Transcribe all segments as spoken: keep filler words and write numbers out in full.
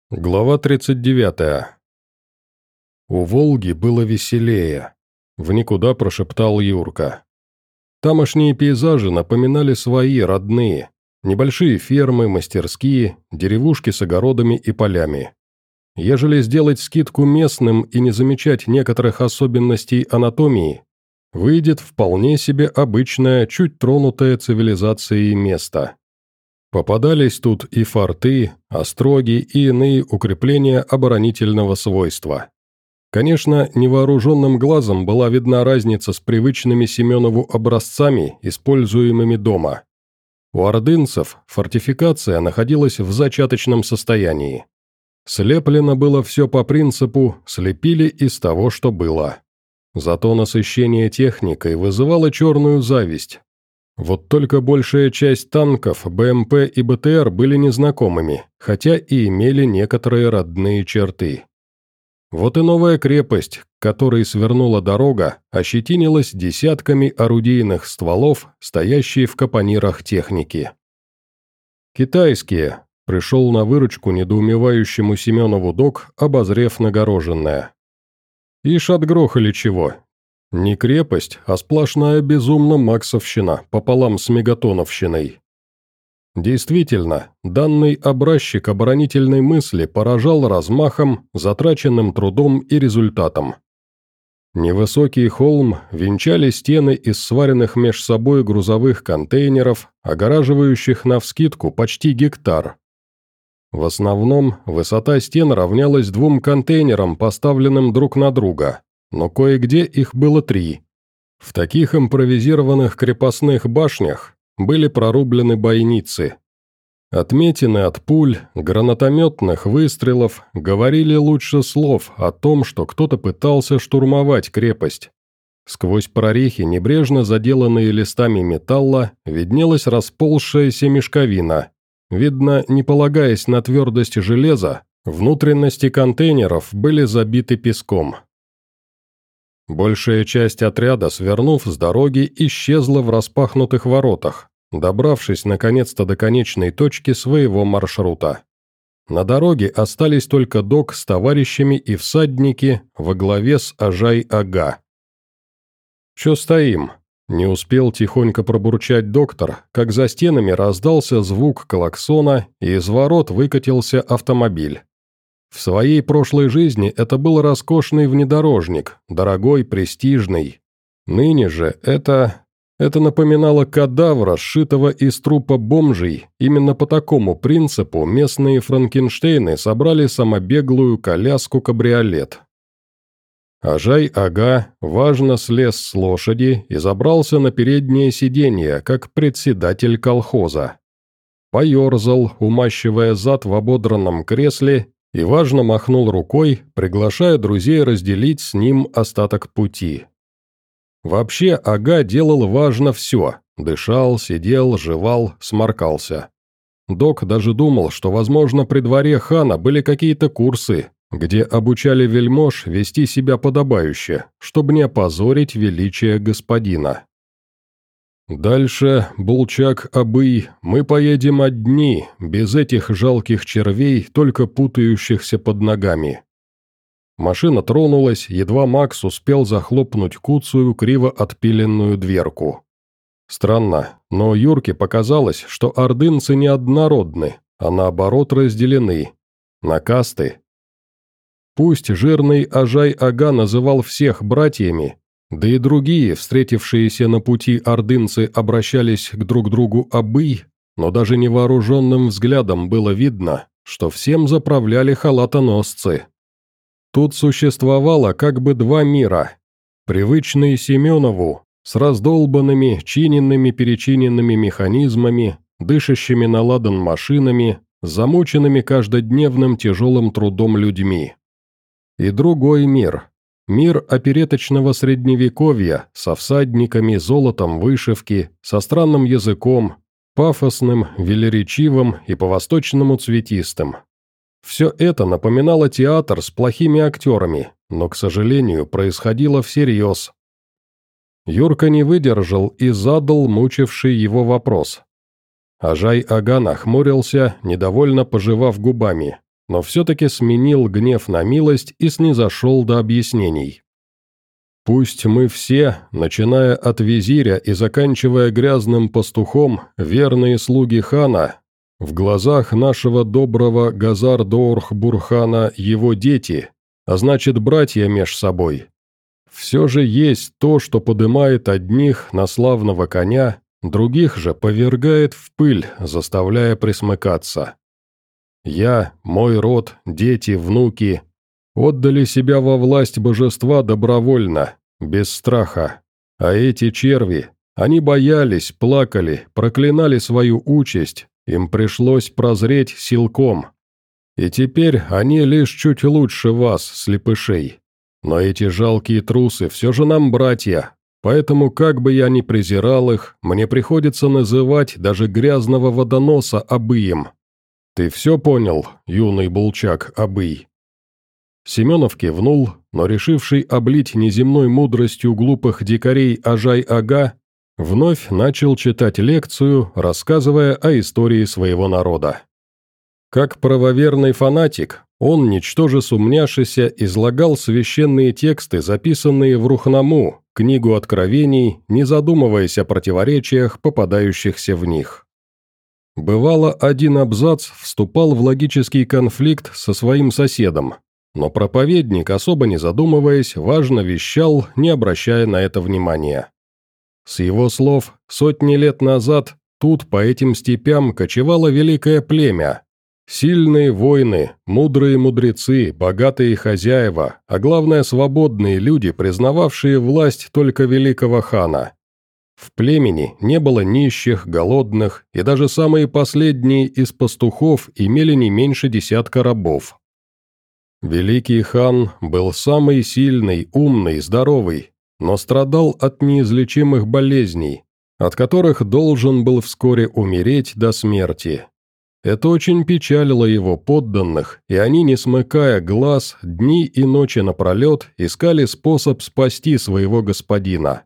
Глава тридцать девятая. У Волги было веселее. В никуда прошептал Юрка. Тамошние пейзажи напоминали свои, родные. Небольшие фермы, мастерские, деревушки с огородами и полями. Ежели сделать скидку местным и не замечать некоторых особенностей анатомии, выйдет вполне себе обычное, чуть тронутое цивилизацией место. Попадались тут и форты, остроги и иные укрепления оборонительного свойства. Конечно, невооруженным глазом была видна разница с привычными Семенову образцами, используемыми дома. У ордынцев фортификация находилась в зачаточном состоянии. Слеплено было все по принципу «слепили из того, что было». Зато насыщение техникой вызывало черную зависть. Вот только большая часть танков, БМП и БТР были незнакомыми, хотя и имели некоторые родные черты. Вот и новая крепость, к которой свернула дорога, ощетинилась десятками орудийных стволов, стоящие в капонирах техники. «Китайские», — пришел на выручку недоумевающему Семенову док, обозрев нагороженное. «Ишь отгрохали чего. Не крепость, а сплошная безумно максовщина, пополам с мегатоновщиной». Действительно, данный образчик оборонительной мысли поражал размахом, затраченным трудом и результатом. Невысокий холм венчали стены из сваренных меж собой грузовых контейнеров, огораживающих навскидку почти гектар. В основном, высота стен равнялась двум контейнерам, поставленным друг на друга. Но кое-где их было три. В таких импровизированных крепостных башнях были прорублены бойницы. Отметины от пуль, гранатометных выстрелов говорили лучше слов о том, что кто-то пытался штурмовать крепость. Сквозь прорехи, небрежно заделанные листами металла, виднелась расползшаяся мешковина. Видно, не полагаясь на твердость железа, внутренности контейнеров были забиты песком. Большая часть отряда, свернув с дороги, исчезла в распахнутых воротах, добравшись наконец-то до конечной точки своего маршрута. На дороге остались только док с товарищами и всадники во главе с Ажай-ага. «Чё стоим?» – не успел тихонько пробурчать доктор, как за стенами раздался звук клаксона, и из ворот выкатился автомобиль. В своей прошлой жизни это был роскошный внедорожник, дорогой, престижный. Ныне же это... это напоминало кадавра, сшитого из трупа бомжей. Именно по такому принципу местные франкенштейны собрали самобеглую коляску-кабриолет. Ажай-ага важно слез с лошади и забрался на переднее сиденье, как председатель колхоза. Поерзал, умащивая зад в ободранном кресле, и важно махнул рукой, приглашая друзей разделить с ним остаток пути. Вообще, ага делал важно все – дышал, сидел, жевал, сморкался. Док даже думал, что, возможно, при дворе хана были какие-то курсы, где обучали вельмож вести себя подобающе, чтобы не опозорить величие господина. «Дальше, Булчак-Абый, мы поедем одни, без этих жалких червей, только путающихся под ногами». Машина тронулась, едва Макс успел захлопнуть куцую, криво отпиленную дверку. Странно, но Юрке показалось, что ордынцы не однородны, а наоборот разделены. На касты. Пусть жирный Ажай-ага называл всех братьями, да и другие, встретившиеся на пути ордынцы, обращались к друг другу абый, но даже невооруженным взглядом было видно, что всем заправляли халатоносцы. Тут существовало как бы два мира. Привычный Семенову, с раздолбанными, чиненными-перечиненными механизмами, дышащими на ладан машинами, замученными каждодневным тяжелым трудом людьми. И другой мир. Мир опереточного средневековья, со всадниками, золотом вышивки, со странным языком, пафосным, велеречивым и по-восточному цветистым. Все это напоминало театр с плохими актерами, но, к сожалению, происходило всерьез. Юрка не выдержал и задал мучивший его вопрос. Ажай-ага нахмурился, недовольно пожевав губами, но все-таки сменил гнев на милость и снизошел до объяснений. «Пусть мы все, начиная от визиря и заканчивая грязным пастухом, верные слуги хана, в глазах нашего доброго Газар-Доорх-Бурхана его дети, а значит братья меж собой. Все же есть то, что подымает одних на славного коня, других же повергает в пыль, заставляя присмыкаться. Я, мой род, дети, внуки отдали себя во власть божества добровольно, без страха, а эти черви, они боялись, плакали, проклинали свою участь, им пришлось прозреть силком. И теперь они лишь чуть лучше вас, слепышей. Но эти жалкие трусы все же нам братья, поэтому, как бы я ни презирал их, мне приходится называть даже грязного водоноса Абыем. Ты все понял, юный булчак Абый?» Семенов кивнул, но решивший облить неземной мудростью глупых дикарей Ажай-ага, вновь начал читать лекцию, рассказывая о истории своего народа. Как правоверный фанатик, он, ничтоже сумняшися, излагал священные тексты, записанные в Рухнаму, книгу Откровений, не задумываясь о противоречиях, попадающихся в них. Бывало, один абзац вступал в логический конфликт со своим соседом, но проповедник, особо не задумываясь, важно вещал, не обращая на это внимания. С его слов, сотни лет назад тут по этим степям кочевало великое племя. Сильные воины, мудрые мудрецы, богатые хозяева, а главное свободные люди, признававшие власть только великого хана. В племени не было нищих, голодных, и даже самые последние из пастухов имели не меньше десятка рабов. Великий хан был самый сильный, умный, здоровый, но страдал от неизлечимых болезней, от которых должен был вскоре умереть до смерти. Это очень печалило его подданных, и они, не смыкая глаз, дни и ночи напролет искали способ спасти своего господина.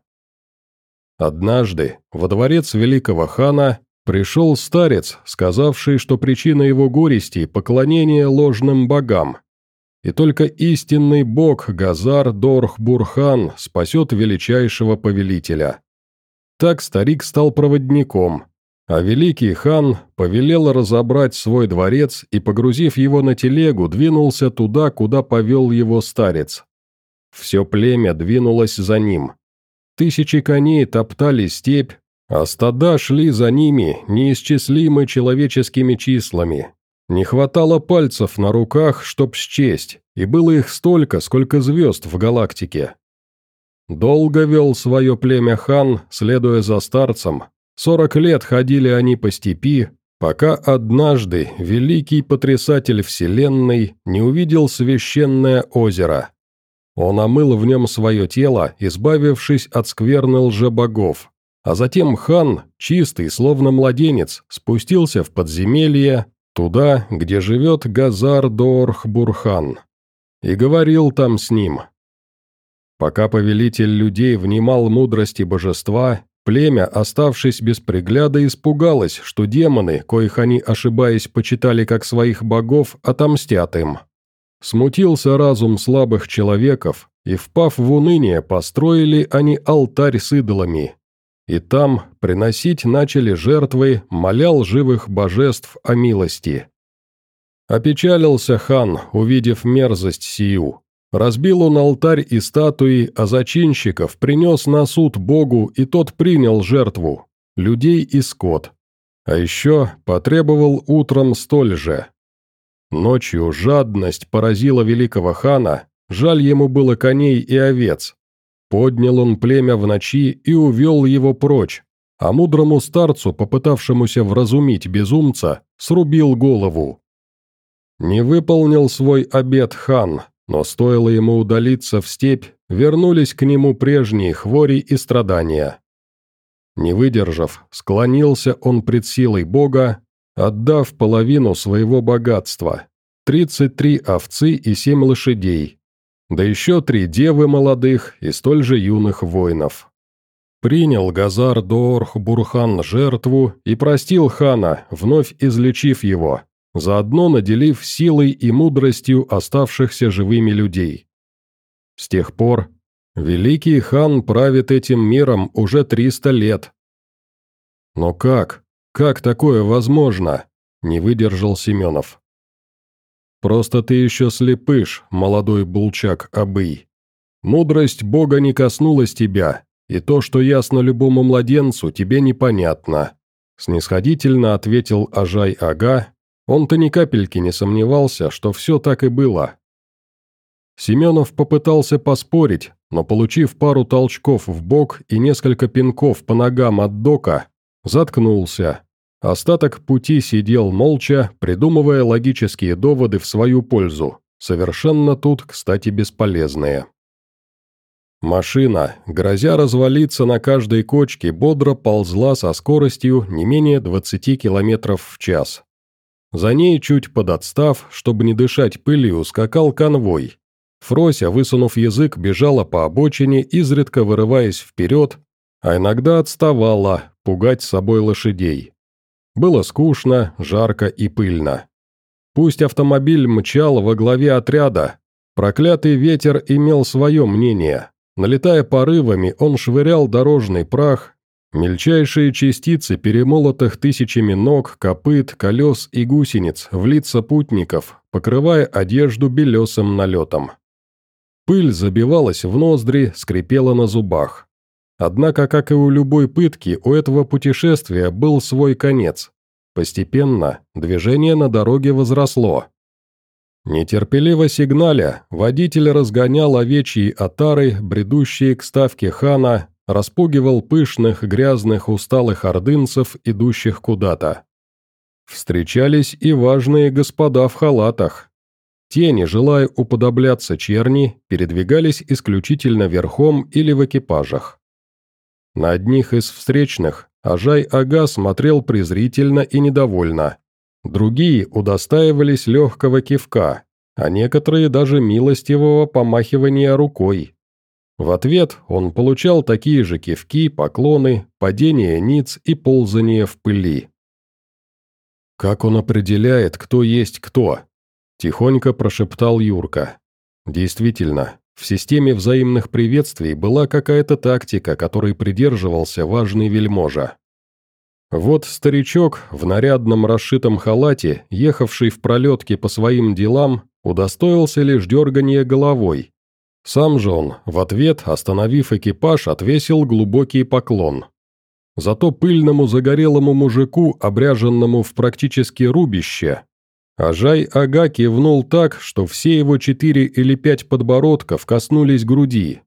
Однажды во дворец великого хана пришел старец, сказавший, что причина его горести – поклонение ложным богам. И только истинный бог Газар-Доорх-Бурхан спасет величайшего повелителя. Так старик стал проводником, а великий хан повелел разобрать свой дворец и, погрузив его на телегу, двинулся туда, куда повел его старец. Все племя двинулось за ним. Тысячи коней топтали степь, а стада шли за ними неисчислимы человеческими числами. Не хватало пальцев на руках, чтоб счесть, и было их столько, сколько звезд в галактике. Долго вел свое племя хан, следуя за старцем. Сорок лет ходили они по степи, пока однажды великий потрясатель вселенной не увидел священное озеро. Он омыл в нем свое тело, избавившись от скверны лжебогов, а затем хан, чистый, словно младенец, спустился в подземелье, туда, где живет Газар-Доорх-Бурхан, и говорил там с ним. Пока повелитель людей внимал мудрости божества, племя, оставшись без пригляда, испугалось, что демоны, коих они, ошибаясь, почитали как своих богов, отомстят им. Смутился разум слабых человеков, и, впав в уныние, построили они алтарь с идолами. И там приносить начали жертвы, моля лживых божеств о милости. Опечалился хан, увидев мерзость сию. Разбил он алтарь и статуи, а зачинщиков принес на суд Богу, и тот принял жертву, людей и скот. А еще потребовал утром столь же. Ночью жадность поразила великого хана, жаль ему было коней и овец. Поднял он племя в ночи и увел его прочь, а мудрому старцу, попытавшемуся вразумить безумца, срубил голову. Не выполнил свой обет хан, но стоило ему удалиться в степь, вернулись к нему прежние хвори и страдания. Не выдержав, склонился он пред силой Бога, отдав половину своего богатства, тридцать три овцы и семь лошадей, да еще три девы молодых и столь же юных воинов. Принял Газар-Доорх-Бурхан жертву и простил хана, вновь излечив его, заодно наделив силой и мудростью оставшихся живыми людей. С тех пор великий хан правит этим миром уже триста лет. Но как? Как такое возможно? Не выдержал Семенов. Просто ты еще слепыш, молодой булчак Абый. Мудрость Бога не коснулась тебя, и то, что ясно любому младенцу, тебе непонятно. Снисходительно ответил Ажай-ага, он-то ни капельки не сомневался, что все так и было. Семенов попытался поспорить, но, получив пару толчков в бок и несколько пинков по ногам от дока, заткнулся. Остаток пути сидел молча, придумывая логические доводы в свою пользу, совершенно тут, кстати, бесполезные. Машина, грозя развалиться на каждой кочке, бодро ползла со скоростью не менее двадцати километров в час. За ней, чуть подотстав, чтобы не дышать пылью, скакал конвой. Фрося, высунув язык, бежала по обочине, изредка вырываясь вперед, а иногда отставала, пугать с собой лошадей. Было скучно, жарко и пыльно. Пусть автомобиль мчал во главе отряда, проклятый ветер имел свое мнение. Налетая порывами, он швырял дорожный прах, мельчайшие частицы перемолотых тысячами ног, копыт, колес и гусениц в лица путников, покрывая одежду белесым налетом. Пыль забивалась в ноздри, скрипела на зубах. Однако, как и у любой пытки, у этого путешествия был свой конец. Постепенно движение на дороге возросло. Нетерпеливо сигналя, водитель разгонял овечьи отары, бредущие к ставке хана, распугивал пышных, грязных, усталых ордынцев, идущих куда-то. Встречались и важные господа в халатах. Те, не желая уподобляться черни, передвигались исключительно верхом или в экипажах. На одних из встречных Ажай-ага смотрел презрительно и недовольно. Другие удостаивались легкого кивка, а некоторые даже милостивого помахивания рукой. В ответ он получал такие же кивки, поклоны, падение ниц и ползание в пыли. «Как он определяет, кто есть кто?» – тихонько прошептал Юрка. Действительно, в системе взаимных приветствий была какая-то тактика, которой придерживался важный вельможа. Вот старичок в нарядном расшитом халате, ехавший в пролетке по своим делам, удостоился лишь дергания головой. Сам же он, в ответ, остановив экипаж, отвесил глубокий поклон. Зато пыльному загорелому мужику, обряженному в практически рубище, Ажай-ага кивнул так, что все его четыре или пять подбородков коснулись груди.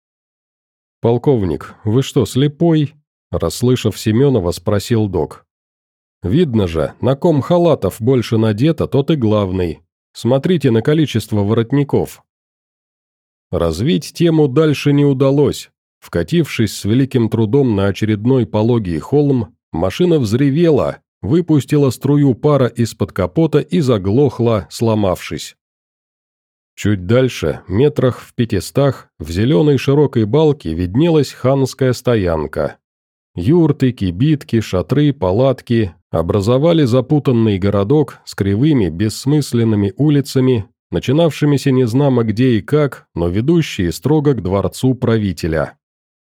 «Полковник, вы что, слепой?» – расслышав Семенова, спросил док. «Видно же, на ком халатов больше надето, тот и главный. Смотрите на количество воротников». Развить тему дальше не удалось. Вкатившись с великим трудом на очередной пологий холм, машина взревела, выпустила струю пара из-под капота и заглохла, сломавшись. Чуть дальше, метрах в пятистах, в зеленой широкой балке виднелась ханская стоянка. Юрты, кибитки, шатры, палатки образовали запутанный городок с кривыми, бессмысленными улицами, начинавшимися незнамо где и как, но ведущие строго к дворцу правителя.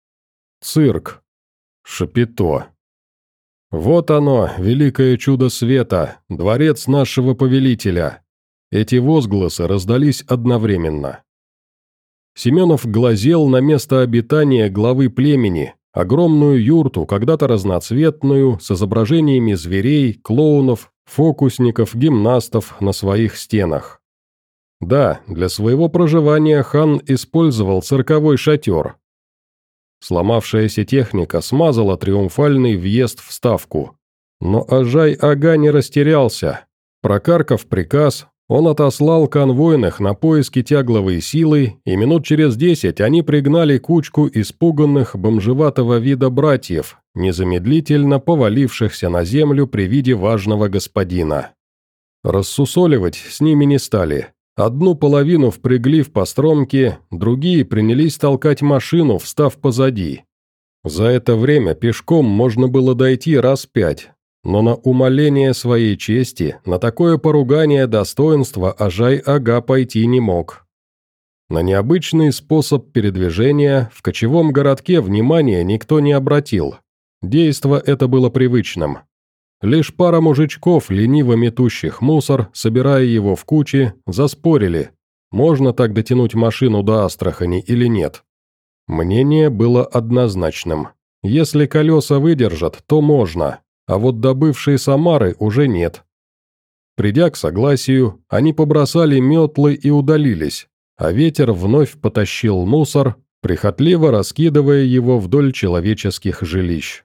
Цирк. Шапито. Вот оно, великое чудо света, дворец нашего повелителя. Эти возгласы раздались одновременно. Семенов глазел на место обитания главы племени, огромную юрту, когда-то разноцветную, с изображениями зверей, клоунов, фокусников, гимнастов на своих стенах. Да, для своего проживания хан использовал цирковой шатер. Сломавшаяся техника смазала триумфальный въезд в ставку. Но Ажай-ага не растерялся. Прокаркав приказ, он отослал конвойных на поиски тягловой силы, и минут через десять они пригнали кучку испуганных бомжеватого вида братьев, незамедлительно повалившихся на землю при виде важного господина. Рассусоливать с ними не стали. Одну половину впрягли в постромки, другие принялись толкать машину, встав позади. За это время пешком можно было дойти раз пять, Но на умаление своей чести, на такое поругание достоинства Ажай-ага пойти не мог. На необычный способ передвижения в кочевом городке внимания никто не обратил. Действо это было привычным. Лишь пара мужичков, лениво метущих мусор, собирая его в кучи, заспорили, можно так дотянуть машину до Астрахани или нет. Мнение было однозначным. Если колеса выдержат, то можно, а вот до бывшей Самары уже нет. Придя к согласию, они побросали метлы и удалились, а ветер вновь потащил мусор, прихотливо раскидывая его вдоль человеческих жилищ.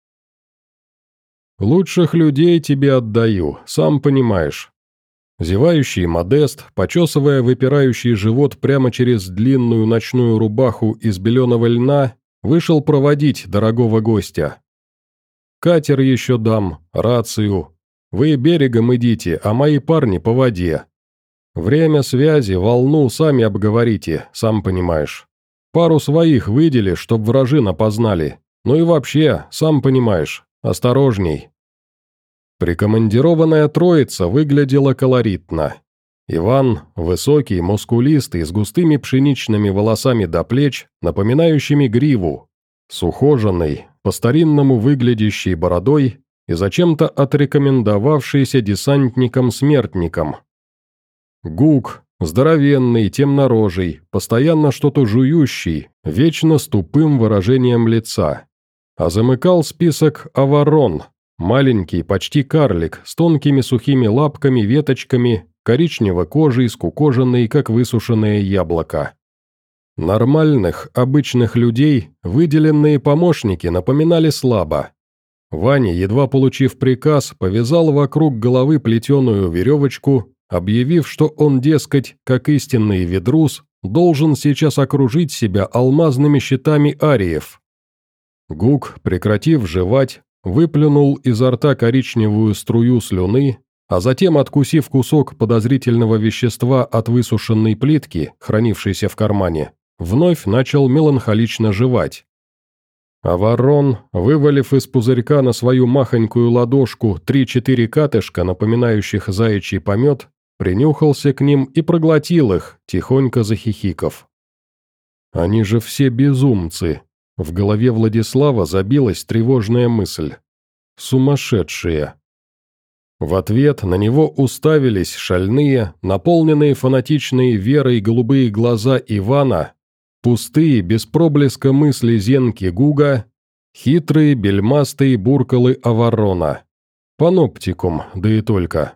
«Лучших людей тебе отдаю, сам понимаешь». Зевающий Модест, почесывая выпирающий живот прямо через длинную ночную рубаху из беленого льна, вышел проводить дорогого гостя. «Катер еще дам, рацию. Вы берегом идите, а мои парни по воде. Время связи, волну сами обговорите, сам понимаешь. Пару своих выдели, чтоб вражин опознали. Ну и вообще, сам понимаешь, осторожней». Прикомандированная троица выглядела колоритно. Иван, высокий, мускулистый, с густыми пшеничными волосами до плеч, напоминающими гриву, с ухоженной, по-старинному выглядящей бородой и зачем-то отрекомендовавшийся десантником-смертником. Гук, здоровенный, темнорожий, постоянно что-то жующий, вечно с тупым выражением лица. А замыкал список Аварон, маленький, почти карлик, с тонкими сухими лапками, веточками, коричнево-кожей, скукоженный, как высушенное яблоко. Нормальных, обычных людей выделенные помощники напоминали слабо. Ваня, едва получив приказ, повязал вокруг головы плетеную веревочку, объявив, что он, дескать, как истинный ведрус, должен сейчас окружить себя алмазными щитами ариев. Гук, прекратив жевать, выплюнул изо рта коричневую струю слюны, а затем, откусив кусок подозрительного вещества от высушенной плитки, хранившейся в кармане, вновь начал меланхолично жевать. А ворон, вывалив из пузырька на свою махонькую ладошку три-четыре катышка, напоминающих заячий помет, принюхался к ним и проглотил их, тихонько захихиков. «Они же все безумцы!» В голове Владислава забилась тревожная мысль. «Сумасшедшие!» В ответ на него уставились шальные, наполненные фанатичной верой голубые глаза Ивана, пустые, без проблеска мысли зенки Гуга, хитрые, бельмастые буркалы Аварона. Паноптикум, да и только.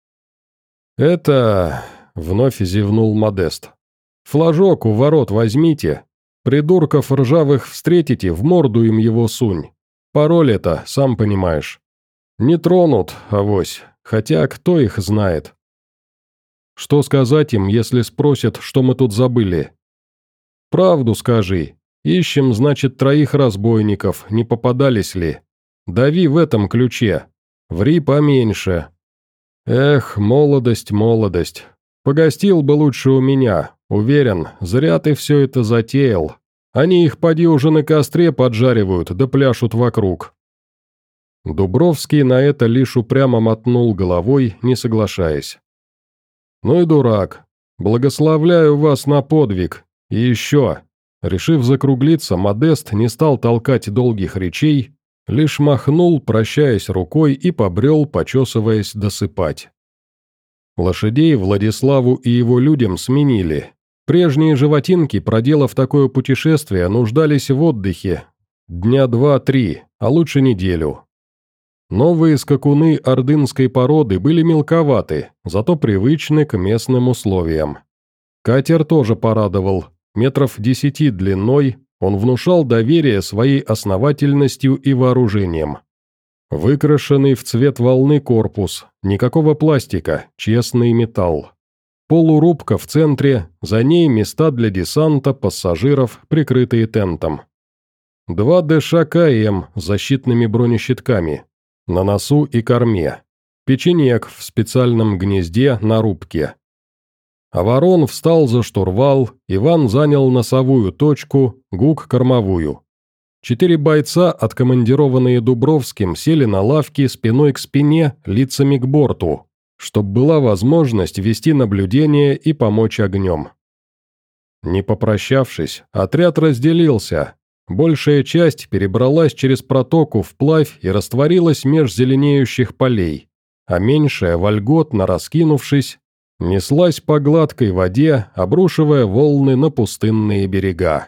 «Это...» — вновь зевнул Модест. «Флажок у ворот возьмите. Придурков ржавых встретите, в морду им его сунь. Пароль это, сам понимаешь. Не тронут, авось, хотя кто их знает. Что сказать им, если спросят, что мы тут забыли? Правду скажи. Ищем, значит, троих разбойников, не попадались ли. Дави в этом ключе. Ври поменьше. Эх, молодость, молодость. Погостил бы лучше у меня. Уверен, зря ты все это затеял. Они их поди уже на костре поджаривают, да пляшут вокруг». Дубровский на это лишь упрямо мотнул головой, не соглашаясь. «Ну и дурак. Благословляю вас на подвиг. И еще». Решив закруглиться, Модест не стал толкать долгих речей, лишь махнул, прощаясь рукой, и побрел, почесываясь, досыпать. Лошадей Владиславу и его людям сменили. Прежние животинки, проделав такое путешествие, нуждались в отдыхе. Дня два-три, а лучше неделю. Новые скакуны ордынской породы были мелковаты, зато привычны к местным условиям. Катер тоже порадовал. Метров десяти длиной, он внушал доверие своей основательностью и вооружением. Выкрашенный в цвет волны корпус, никакого пластика, честный металл. Полурубка в центре, за ней места для десанта, пассажиров, прикрытые тентом. Два ДШ КМ с защитными бронещитками, на носу и корме. Печенек в специальном гнезде на рубке. А ворон встал за штурвал, Иван занял носовую точку, Гук – кормовую. Четыре бойца, откомандированные Дубровским, сели на лавки спиной к спине, лицами к борту, чтобы была возможность вести наблюдение и помочь огнем. Не попрощавшись, отряд разделился. Большая часть перебралась через протоку вплавь и растворилась меж зеленеющих полей, а меньшая, вольготно раскинувшись, неслась по гладкой воде, обрушивая волны на пустынные берега.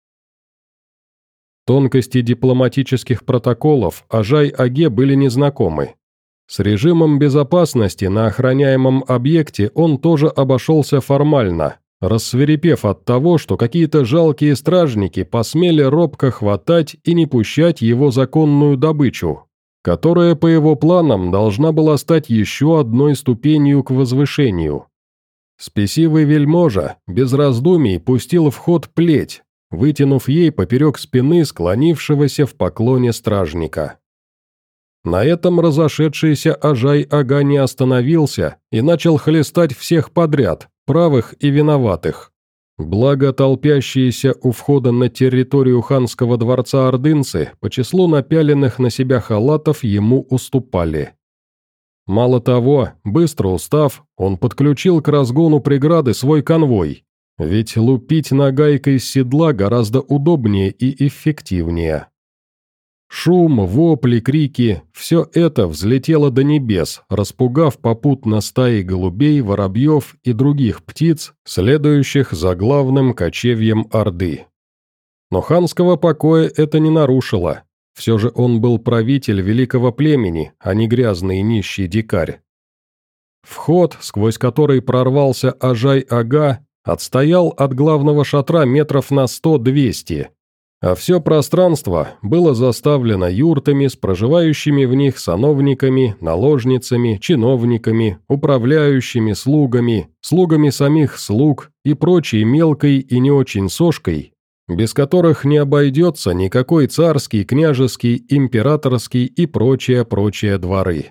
Тонкости дипломатических протоколов Ажай-Аге были незнакомы. С режимом безопасности на охраняемом объекте он тоже обошелся формально, рассвирепев от того, что какие-то жалкие стражники посмели робко хватать и не пущать его законную добычу, которая по его планам должна была стать еще одной ступенью к возвышению. Спесивый вельможа без раздумий пустил в ход плеть, вытянув ей поперек спины склонившегося в поклоне стражника. На этом разошедшийся Ажай-Ага не остановился и начал хлестать всех подряд, правых и виноватых. Благо толпящиеся у входа на территорию ханского дворца ордынцы по числу напяленных на себя халатов ему уступали. Мало того, быстро устав, он подключил к разгону преграды свой конвой, ведь лупить нагайкой с седла гораздо удобнее и эффективнее. Шум, вопли, крики – все это взлетело до небес, распугав попутно стаи голубей, воробьев и других птиц, следующих за главным кочевьем Орды. Но ханского покоя это не нарушило. Все же он был правитель великого племени, а не грязный нищий дикарь. Вход, сквозь который прорвался Ажай-Ага, отстоял от главного шатра метров на сто-двести, а все пространство было заставлено юртами с проживающими в них сановниками, наложницами, чиновниками, управляющими, слугами, слугами самих слуг и прочей мелкой и не очень сошкой, без которых не обойдется никакой царский, княжеский, императорский и прочее-прочее дворы.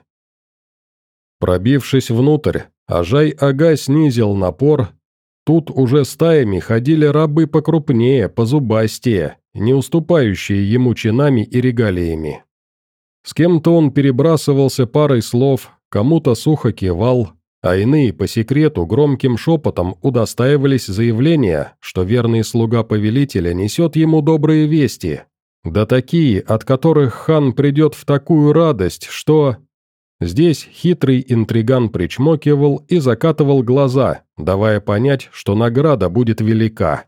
Пробившись внутрь, Ажай-Ага снизил напор. Тут уже стаями ходили рабы покрупнее, позубастее, не уступающие ему чинами и регалиями. С кем-то он перебрасывался парой слов, кому-то сухо кивал, а иные по секрету громким шепотом удостаивались заявления, что верный слуга повелителя несет ему добрые вести, да такие, от которых хан придет в такую радость, что... Здесь хитрый интриган причмокивал и закатывал глаза, давая понять, что награда будет велика.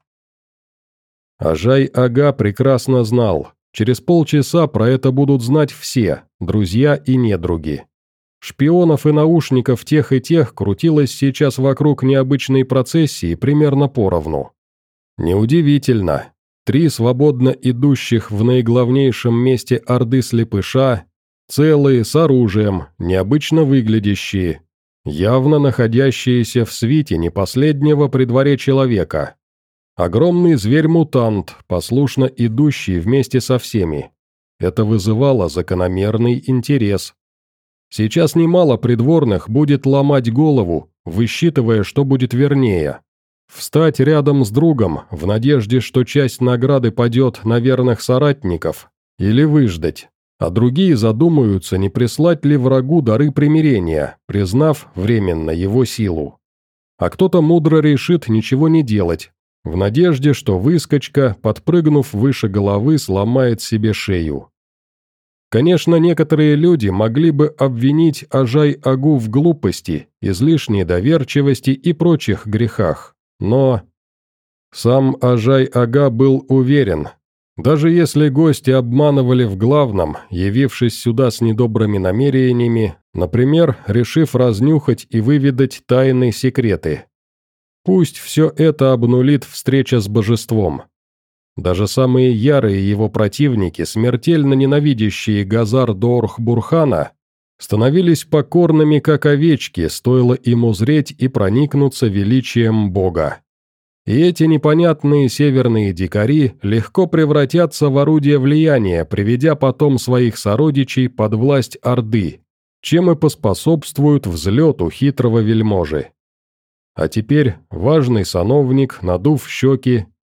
Ажай-Ага прекрасно знал, через полчаса про это будут знать все, друзья и недруги. Шпионов и наушников тех и тех крутилось сейчас вокруг необычной процессии примерно поровну. Неудивительно, три свободно идущих в наиглавнейшем месте Орды слепыша, целые, с оружием, необычно выглядящие, явно находящиеся в свите не последнего при дворе человека. Огромный зверь-мутант, послушно идущий вместе со всеми. Это вызывало закономерный интерес. Сейчас немало придворных будет ломать голову, высчитывая, что будет вернее. Встать рядом с другом, в надежде, что часть награды падет на верных соратников, или выждать. А другие задумаются, не прислать ли врагу дары примирения, признав временно его силу. А кто-то мудро решит ничего не делать, в надежде, что выскочка, подпрыгнув выше головы, сломает себе шею. Конечно, некоторые люди могли бы обвинить Ажай-Агу в глупости, излишней доверчивости и прочих грехах, но... Сам Ажай-Ага был уверен, даже если гости обманывали в главном, явившись сюда с недобрыми намерениями, например, решив разнюхать и выведать тайные секреты. Пусть все это обнулит встреча с божеством. Даже самые ярые его противники, смертельно ненавидящие Газар-Доорх-Бурхана, становились покорными, как овечки, стоило им узреть и проникнуться величием Бога. И эти непонятные северные дикари легко превратятся в орудие влияния, приведя потом своих сородичей под власть Орды, чем и поспособствуют взлету хитрого вельможи. А теперь важный сановник, надув щеки,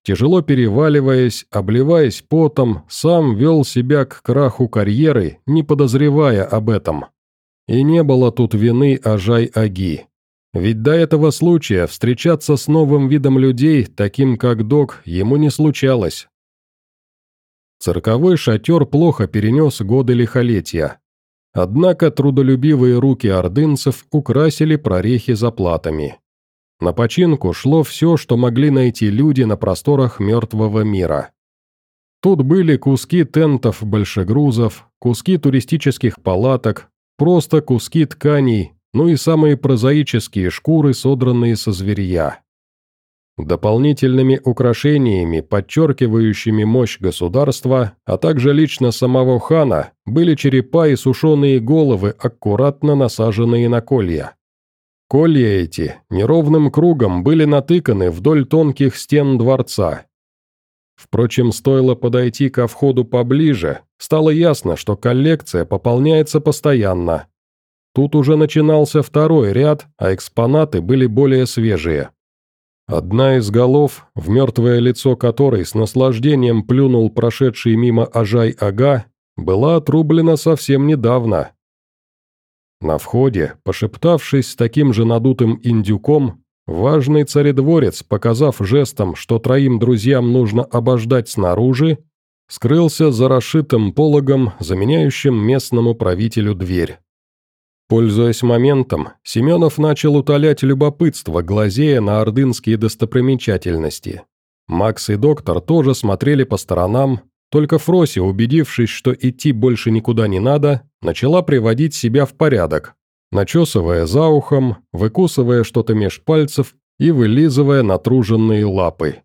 тяжело переваливаясь, обливаясь потом, сам вел себя к краху карьеры, не подозревая об этом. И не было тут вины Ажай-Аги. Ведь до этого случая встречаться с новым видом людей, таким как Док, ему не случалось. Цирковой шатер плохо перенес годы лихолетия. Однако трудолюбивые руки ордынцев украсили прорехи заплатами. На починку шло все, что могли найти люди на просторах мертвого мира. Тут были куски тентов большегрузов, куски туристических палаток, просто куски тканей, ну и самые прозаические шкуры, содранные со зверья. Дополнительными украшениями, подчеркивающими мощь государства, а также лично самого хана, были черепа и сушеные головы, аккуратно насаженные на колья. Колья эти неровным кругом были натыканы вдоль тонких стен дворца. Впрочем, стоило подойти ко входу поближе, стало ясно, что коллекция пополняется постоянно. Тут уже начинался второй ряд, а экспонаты были более свежие. Одна из голов, в мертвое лицо которой с наслаждением плюнул прошедший мимо Ажай-Ага, была отрублена совсем недавно. На входе, пошептавшись с таким же надутым индюком, важный царедворец, показав жестом, что троим друзьям нужно обождать снаружи, скрылся за расшитым пологом, заменяющим местному правителю дверь. Пользуясь моментом, Семенов начал утолять любопытство, глазея на ордынские достопримечательности. Макс и доктор тоже смотрели по сторонам, только Фрося, убедившись, что идти больше никуда не надо, начала приводить себя в порядок, начесывая за ухом, выкусывая что-то меж пальцев и вылизывая натруженные лапы.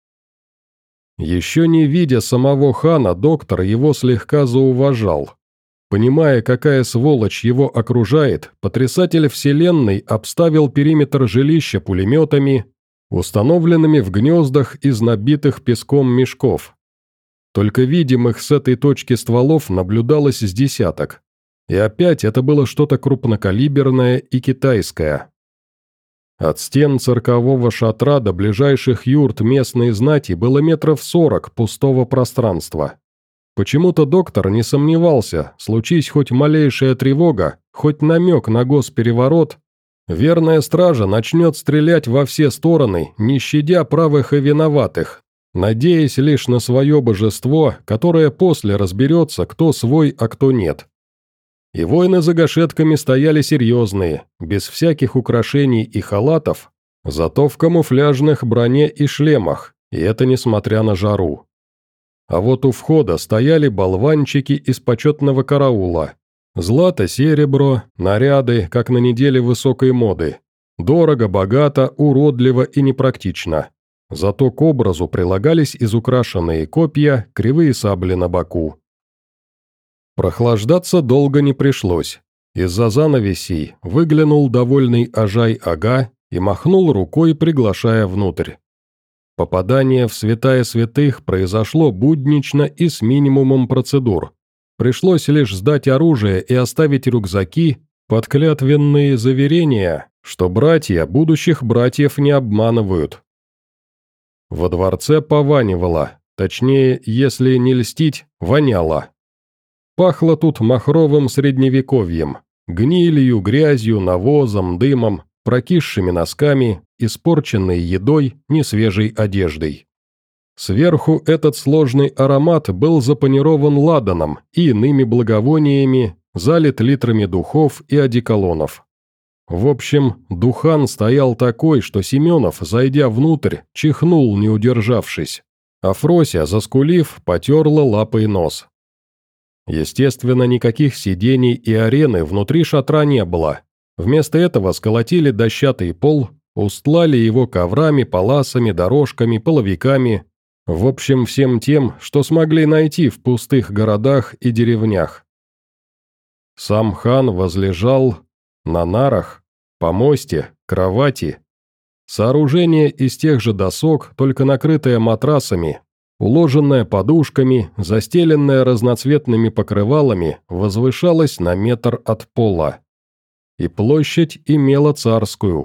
Еще не видя самого хана, доктор его слегка зауважал. Понимая, какая сволочь его окружает, потрясатель вселенной обставил периметр жилища пулеметами, установленными в гнездах из набитых песком мешков. Только видимых с этой точки стволов наблюдалось с десяток. И опять это было что-то крупнокалиберное и китайское. От стен циркового шатра до ближайших юрт местной знати было метров сорок пустого пространства. Почему-то доктор не сомневался, случись хоть малейшая тревога, хоть намек на госпереворот, верная стража начнет стрелять во все стороны, не щадя правых и виноватых, надеясь лишь на свое божество, которое после разберется, кто свой, а кто нет. И воины за гашетками стояли серьезные, без всяких украшений и халатов, зато в камуфляжных броне и шлемах, и это несмотря на жару. А вот у входа стояли болванчики из почетного караула. Злато-серебро, наряды, как на неделе высокой моды. Дорого, богато, уродливо и непрактично. Зато к образу прилагались изукрашенные копья, кривые сабли на боку. Прохлаждаться долго не пришлось. Из-за занавесей выглянул довольный Ажай-Ага и махнул рукой, приглашая внутрь. Попадание в святая святых произошло буднично и с минимумом процедур. Пришлось лишь сдать оружие и оставить рюкзаки, под клятвенные заверения, что братья будущих братьев не обманывают. Во дворце пованивало, точнее, если не льстить, воняло. Пахло тут махровым средневековьем, гнилью, грязью, навозом, дымом, прокисшими носками, испорченной едой, несвежей одеждой. Сверху этот сложный аромат был запанирован ладаном и иными благовониями, залит литрами духов и одеколонов. В общем, духан стоял такой, что Семенов, зайдя внутрь, чихнул, не удержавшись, а Фрося, заскулив, потерла лапой нос. Естественно, никаких сидений и арены внутри шатра не было. Вместо этого сколотили дощатый пол, устлали его коврами, паласами, дорожками, половиками, в общем, всем тем, что смогли найти в пустых городах и деревнях. Сам хан возлежал на нарах, помосте, кровати. Сооружение из тех же досок, только накрытое матрасами, уложенное подушками, застеленное разноцветными покрывалами, возвышалось на метр от пола. И площадь имела царскую.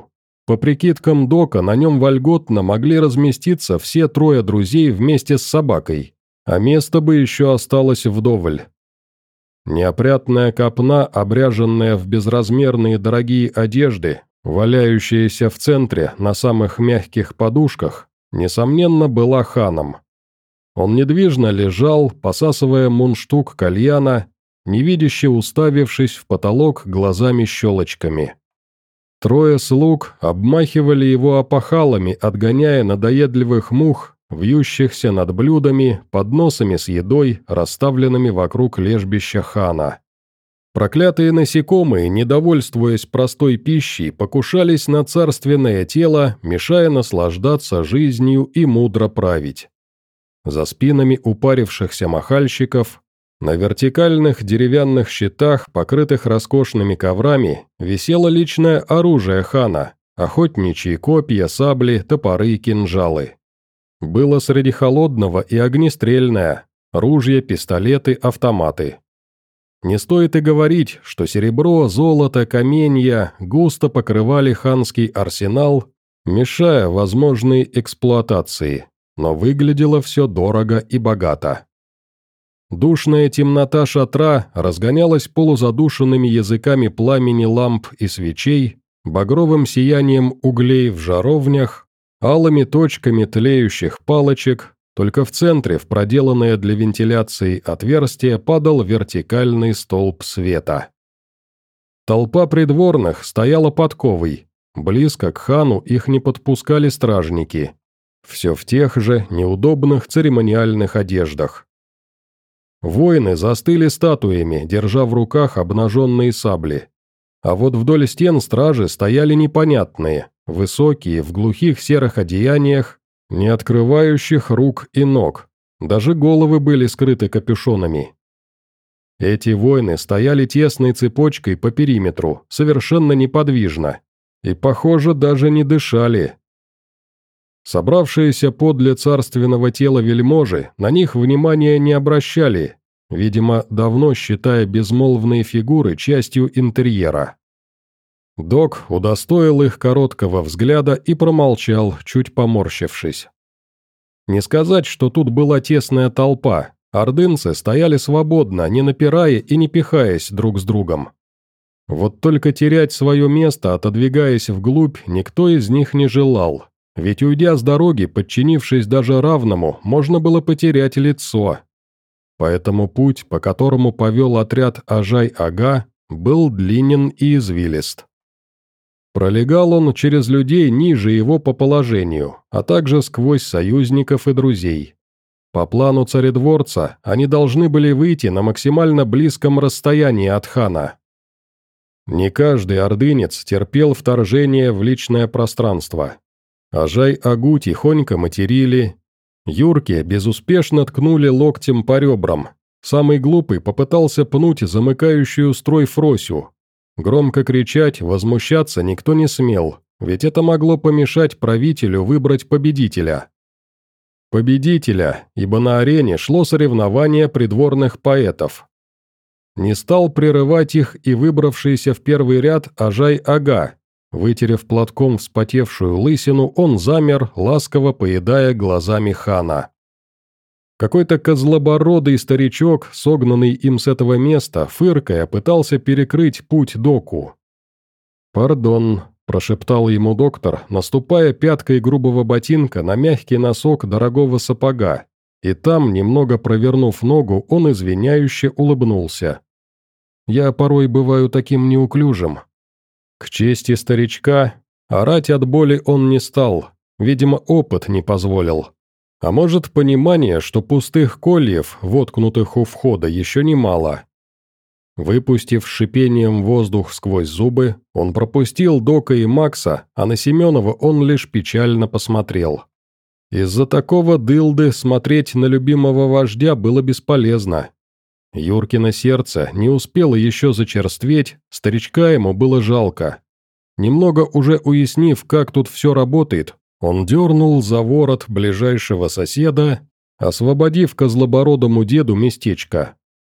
По прикидкам Дока, на нем вольготно могли разместиться все трое друзей вместе с собакой, а места бы еще осталось вдоволь. Неопрятная копна, обряженная в безразмерные дорогие одежды, валяющаяся в центре на самых мягких подушках, несомненно, была ханом. Он недвижно лежал, посасывая мундштук кальяна, невидяще уставившись в потолок глазами-щелочками. Трое слуг обмахивали его опахалами, отгоняя надоедливых мух, вьющихся над блюдами, подносами с едой, расставленными вокруг лежбища хана. Проклятые насекомые, недовольствуясь простой пищей, покушались на царственное тело, мешая наслаждаться жизнью и мудро править. За спинами упарившихся махальщиков, на вертикальных деревянных щитах, покрытых роскошными коврами, висело личное оружие хана – охотничьи копья, сабли, топоры и кинжалы. Было среди холодного и огнестрельное – ружья, пистолеты, автоматы. Не стоит и говорить, что серебро, золото, каменья густо покрывали ханский арсенал, мешая возможной эксплуатации, но выглядело все дорого и богато. Душная темнота шатра разгонялась полузадушенными языками пламени ламп и свечей, багровым сиянием углей в жаровнях, алыми точками тлеющих палочек, только в центре, в проделанное для вентиляции отверстие, падал вертикальный столб света. Толпа придворных стояла подковой, близко к хану их не подпускали стражники, все в тех же неудобных церемониальных одеждах. Воины застыли статуями, держа в руках обнаженные сабли. А вот вдоль стен стражи стояли непонятные, высокие, в глухих серых одеяниях, не открывающих рук и ног. Даже головы были скрыты капюшонами. Эти воины стояли тесной цепочкой по периметру, совершенно неподвижно. И, похоже, даже не дышали. Собравшиеся подле царственного тела вельможи на них внимания не обращали, видимо, давно считая безмолвные фигуры частью интерьера. Док удостоил их короткого взгляда и промолчал, чуть поморщившись. Не сказать, что тут была тесная толпа, ордынцы стояли свободно, не напирая и не пихаясь друг с другом. Вот только терять свое место, отодвигаясь вглубь, никто из них не желал. Ведь уйдя с дороги, подчинившись даже равному, можно было потерять лицо. Поэтому путь, по которому повел отряд Ажай-ага, был длинен и извилист. Пролегал он через людей ниже его по положению, а также сквозь союзников и друзей. По плану царедворца они должны были выйти на максимально близком расстоянии от хана. Не каждый ордынец терпел вторжение в личное пространство. Ажай-агу тихонько материли. Юрке безуспешно ткнули локтем по ребрам. Самый глупый попытался пнуть замыкающую строй Фросю. Громко кричать, возмущаться никто не смел, ведь это могло помешать правителю выбрать победителя. Победителя, ибо на арене шло соревнование придворных поэтов. Не стал прерывать их и выбравшийся в первый ряд Ажай-ага. Вытерев платком вспотевшую лысину, он замер, ласково поедая глазами хана. Какой-то козлобородый старичок, согнанный им с этого места, фыркая, пытался перекрыть путь доку. «Пардон», – прошептал ему доктор, наступая пяткой грубого ботинка на мягкий носок дорогого сапога, и там, немного провернув ногу, он извиняюще улыбнулся. «Я порой бываю таким неуклюжим». К чести старичка, орать от боли он не стал, видимо, опыт не позволил. А может, понимание, что пустых кольев, воткнутых у входа, еще немало. Выпустив шипением воздух сквозь зубы, он пропустил Дока и Макса, а на Семенова он лишь печально посмотрел. Из-за такого дылды смотреть на любимого вождя было бесполезно. Юркино сердце не успело еще зачерстветь, старичка ему было жалко. Немного уже уяснив, как тут все работает, он дернул за ворот ближайшего соседа, освободив козлобородому деду местечко.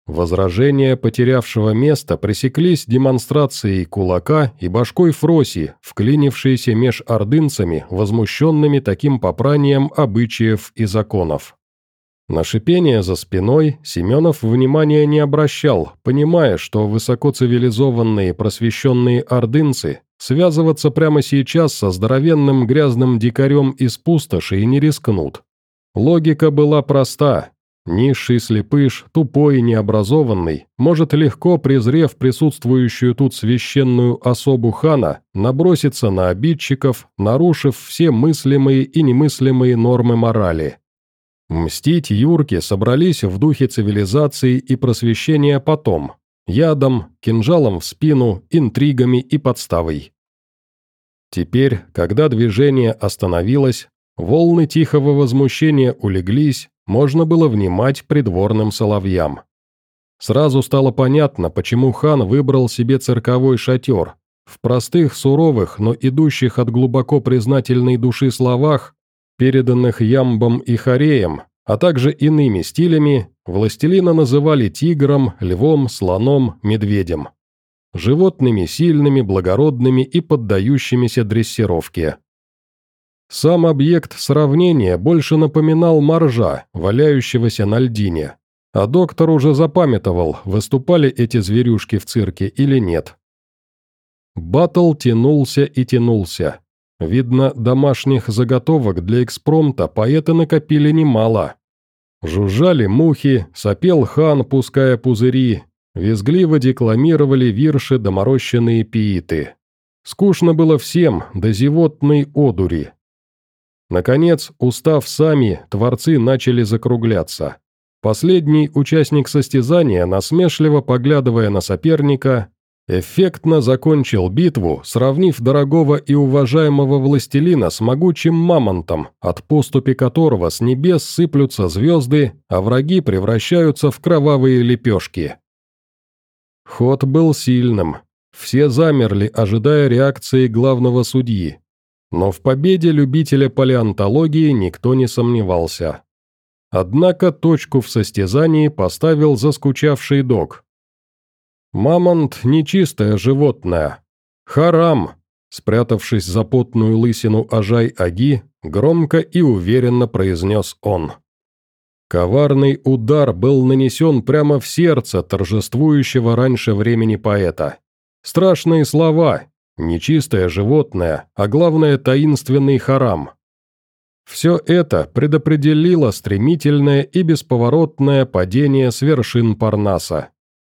Возражения потерявшего место пресеклись демонстрацией кулака и башкой Фроси, вклинившейся меж ордынцами, возмущенными таким попранием обычаев и законов. На шипение за спиной Семенов внимания не обращал, понимая, что высокоцивилизованные просвещенные ордынцы связываться прямо сейчас со здоровенным грязным дикарем из пустоши и не рискнут. Логика была проста. Низший слепыш, тупой и необразованный, может легко, презрев присутствующую тут священную особу хана, наброситься на обидчиков, нарушив все мыслимые и немыслимые нормы морали. Мстить Юрке собрались в духе цивилизации и просвещения потом, ядом, кинжалом в спину, интригами и подставой. Теперь, когда движение остановилось, волны тихого возмущения улеглись, можно было внимать придворным соловьям. Сразу стало понятно, почему хан выбрал себе цирковой шатер. В простых, суровых, но идущих от глубоко признательной души словах, переданных ямбом и хореем, а также иными стилями, властелина называли тигром, львом, слоном, медведем. Животными сильными, благородными и поддающимися дрессировке. Сам объект сравнения больше напоминал моржа, валяющегося на льдине. А доктор уже запамятовал, выступали эти зверюшки в цирке или нет. Баттл тянулся и тянулся. Видно, домашних заготовок для экспромта поэты накопили немало. Жужжали мухи, сопел хан, пуская пузыри, визгливо декламировали вирши доморощенные пииты. Скучно было всем, до зевотной одури. Наконец, устав сами, творцы начали закругляться. Последний участник состязания, насмешливо поглядывая на соперника, эффектно закончил битву, сравнив дорогого и уважаемого властелина с могучим мамонтом, от поступи которого с небес сыплются звезды, а враги превращаются в кровавые лепешки. Ход был сильным. Все замерли, ожидая реакции главного судьи. Но в победе любителя палеонтологии никто не сомневался. Однако точку в состязании поставил заскучавший дог. «Мамонт – нечистое животное. Харам!» Спрятавшись за потную лысину Ажай-Аги, громко и уверенно произнес он. Коварный удар был нанесен прямо в сердце торжествующего раньше времени поэта. Страшные слова. Нечистое животное, а главное таинственный харам. Все это предопределило стремительное и бесповоротное падение с вершин Парнаса.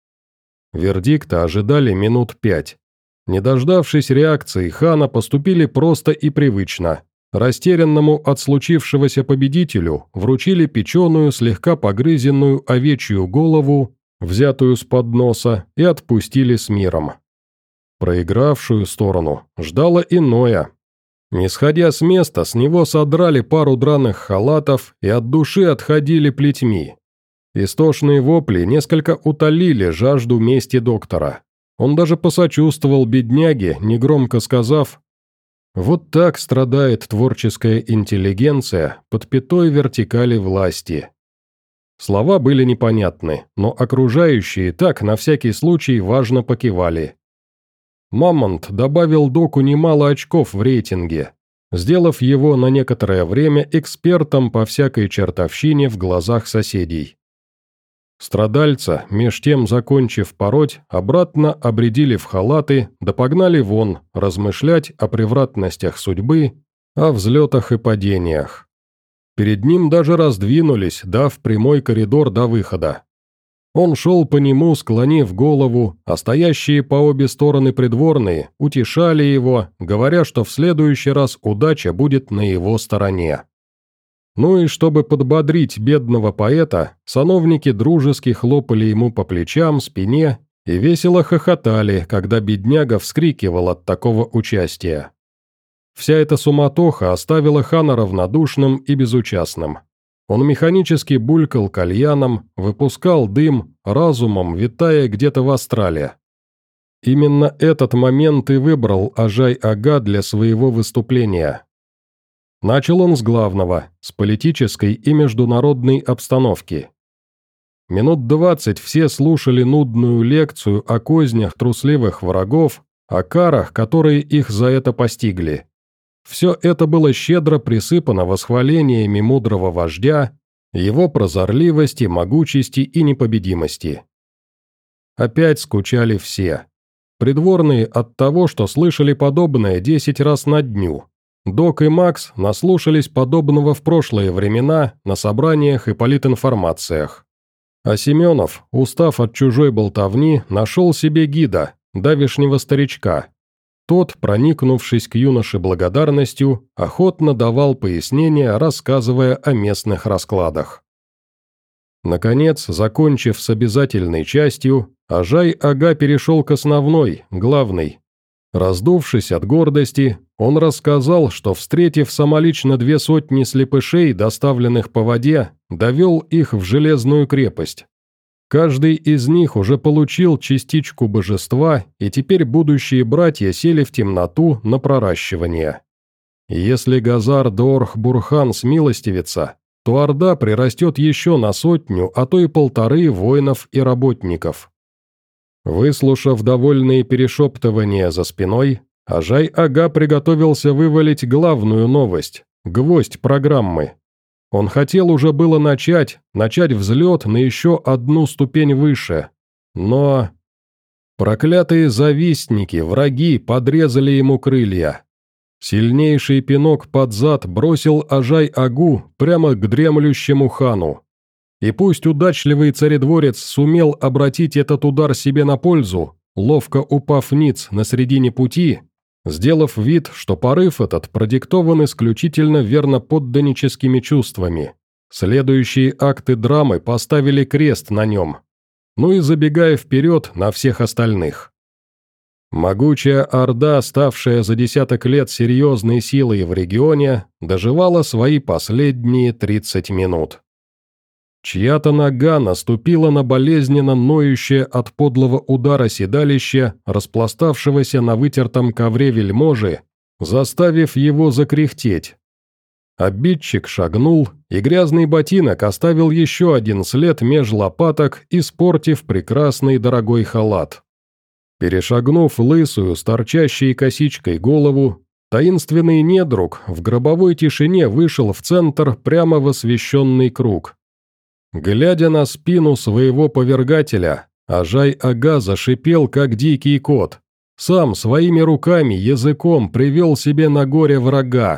Вердикта ожидали минут пять. Не дождавшись реакции хана, поступили просто и привычно. Растерянному от случившегося победителю вручили печеную, слегка погрызенную овечью голову, взятую с подноса, и отпустили с миром. Проигравшую сторону ждало иное. Не сходя с места, с него содрали пару драных халатов и от души отходили плетьми. Истошные вопли несколько утолили жажду мести доктора. Он даже посочувствовал бедняге, негромко сказав: «Вот так страдает творческая интеллигенция под пятой вертикали власти». Слова были непонятны, но окружающие так на всякий случай важно покивали. Мамонт добавил доку немало очков в рейтинге, сделав его на некоторое время экспертом по всякой чертовщине в глазах соседей. Страдальца, меж тем закончив пороть, обратно обредили в халаты, да погнали вон, размышлять о превратностях судьбы, о взлетах и падениях. Перед ним даже раздвинулись, дав прямой коридор до выхода. Он шел по нему, склонив голову, а стоящие по обе стороны придворные утешали его, говоря, что в следующий раз удача будет на его стороне. Ну и чтобы подбодрить бедного поэта, сановники дружески хлопали ему по плечам, спине и весело хохотали, когда бедняга вскрикивал от такого участия. Вся эта суматоха оставила хана равнодушным и безучастным. Он механически булькал кальяном, выпускал дым, разумом витая где-то в астрале. Именно этот момент и выбрал Ажай-Ага для своего выступления. Начал он с главного, с политической и международной обстановки. Минут двадцать все слушали нудную лекцию о кознях трусливых врагов, о карах, которые их за это постигли. Все это было щедро присыпано восхвалениями мудрого вождя, его прозорливости, могучести и непобедимости. Опять скучали все. Придворные от того, что слышали подобное десять раз на дню. Док и Макс наслушались подобного в прошлые времена на собраниях и политинформациях. А Семенов, устав от чужой болтовни, нашел себе гида, давешнего старичка. Тот, проникнувшись к юноше благодарностью, охотно давал пояснения, рассказывая о местных раскладах. Наконец, закончив с обязательной частью, Ажай-ага перешел к основной, главной. Раздувшись от гордости, он рассказал, что, встретив самолично две сотни слепышей, доставленных по воде, довел их в железную крепость. Каждый из них уже получил частичку божества, и теперь будущие братья сели в темноту на проращивание. Если Газар-Доорх-Бурхан смилостивится, то Орда прирастет еще на сотню, а то и полторы воинов и работников. Выслушав довольные перешептывания за спиной, Ажай-ага приготовился вывалить главную новость, гвоздь программы. Он хотел уже было начать, начать взлет на еще одну ступень выше, но... Проклятые завистники, враги подрезали ему крылья. Сильнейший пинок под зад бросил Ажай-агу прямо к дремлющему хану. И пусть удачливый царедворец сумел обратить этот удар себе на пользу, ловко упав ниц на середине пути, сделав вид, что порыв этот продиктован исключительно верноподданническими чувствами, следующие акты драмы поставили крест на нем, ну и забегая вперед на всех остальных. Могучая Орда, ставшая за десяток лет серьезной силой в регионе, доживала свои последние тридцать минут. Чья-то нога наступила на болезненно ноющее от подлого удара седалище, распластавшегося на вытертом ковре вельможи, заставив его закряхтеть. Обидчик шагнул, и грязный ботинок оставил еще один след меж лопаток, испортив прекрасный дорогой халат. Перешагнув лысую с торчащей косичкой голову, таинственный недруг в гробовой тишине вышел в центр прямо в освещенный круг. Глядя на спину своего повергателя, Ажай-ага зашипел, как дикий кот. Сам своими руками, языком привел себе на горе врага.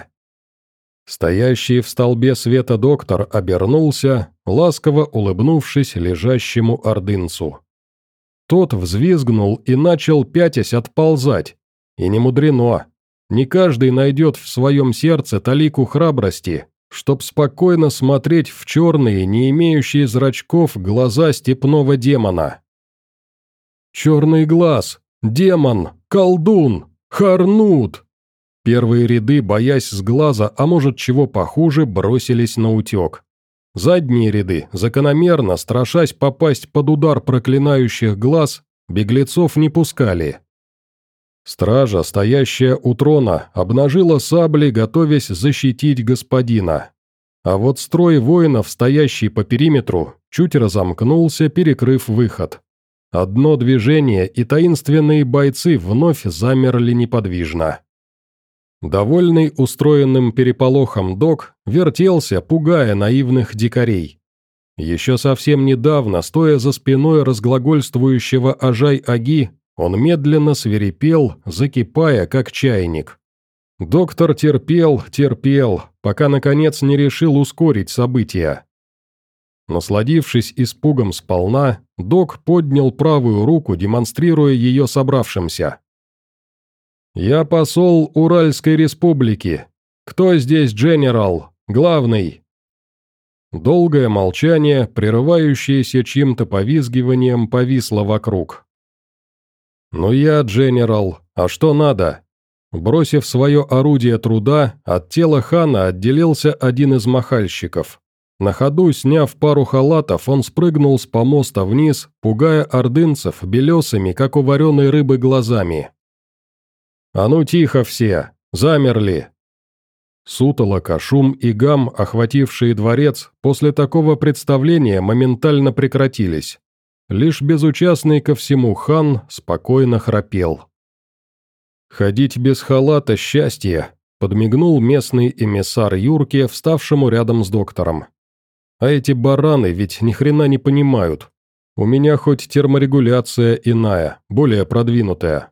Стоящий в столбе света доктор обернулся, ласково улыбнувшись лежащему ордынцу. Тот взвизгнул и начал пятясь отползать. И не мудрено. Не каждый найдет в своем сердце талику храбрости, чтоб спокойно смотреть в черные, не имеющие зрачков, глаза степного демона. «Черный глаз! Демон! Колдун! Харнут!» Первые ряды, боясь с глаза, а может чего похуже, бросились на утек. Задние ряды, закономерно, страшась попасть под удар проклинающих глаз, беглецов не пускали. Стража, стоящая у трона, обнажила сабли, готовясь защитить господина. А вот строй воинов, стоящий по периметру, чуть разомкнулся, перекрыв выход. Одно движение, и таинственные бойцы вновь замерли неподвижно. Довольный устроенным переполохом док вертелся, пугая наивных дикарей. Еще совсем недавно, стоя за спиной разглагольствующего Ажай-аги, он медленно свирепел, закипая, как чайник. Доктор терпел, терпел, пока, наконец, не решил ускорить события. Насладившись испугом сполна, док поднял правую руку, демонстрируя ее собравшимся. «Я посол Уральской республики. Кто здесь генерал? Главный?» Долгое молчание, прерывающееся чьим-то повизгиванием, повисло вокруг. «Ну я, генерал, а что надо?» Бросив свое орудие труда, от тела хана отделился один из махальщиков. На ходу, сняв пару халатов, он спрыгнул с помоста вниз, пугая ордынцев белесыми, как у вареной рыбы, глазами. «А ну тихо все! Замерли!» Сутолока, шум и гам, охватившие дворец, после такого представления моментально прекратились. Лишь безучастный ко всему хан спокойно храпел. «Ходить без халата – счастье», – подмигнул местный эмиссар Юрке, вставшему рядом с доктором. «А эти бараны ведь ни хрена не понимают. У меня хоть терморегуляция иная, более продвинутая».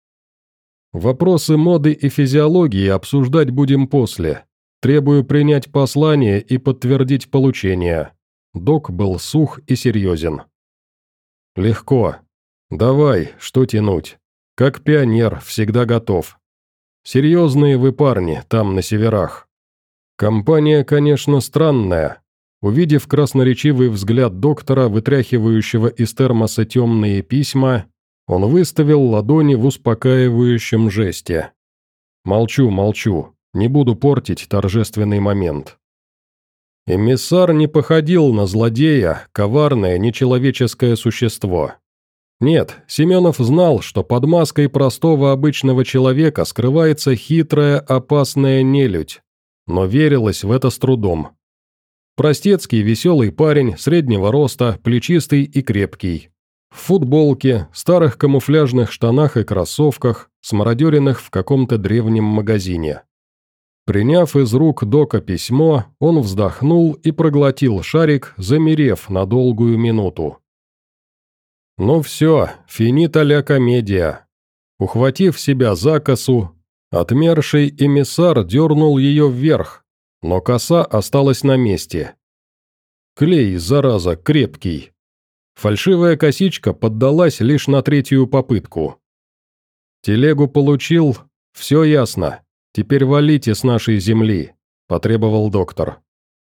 «Вопросы моды и физиологии обсуждать будем после. Требую принять послание и подтвердить получение». Док был сух и серьезен. «Легко. Давай, что тянуть? Как пионер, всегда готов. Серьезные вы парни, там, на северах. Компания, конечно, странная». Увидев красноречивый взгляд доктора, вытряхивающего из термоса темные письма, он выставил ладони в успокаивающем жесте. «Молчу, молчу. Не буду портить торжественный момент». Эмиссар не походил на злодея, коварное, нечеловеческое существо. Нет, Семенов знал, что под маской простого обычного человека скрывается хитрая, опасная нелюдь, но верилось в это с трудом. Простецкий веселый парень, среднего роста, плечистый и крепкий. В футболке, старых камуфляжных штанах и кроссовках, смародеренных в каком-то древнем магазине. Приняв из рук Дока письмо, он вздохнул и проглотил шарик, замерев на долгую минуту. «Ну все, финита ля комедия». Ухватив себя за косу, отмерший эмиссар дернул ее вверх, но коса осталась на месте. Клей, зараза, крепкий. Фальшивая косичка поддалась лишь на третью попытку. «Телегу получил, все ясно. Теперь валите с нашей земли», – потребовал доктор.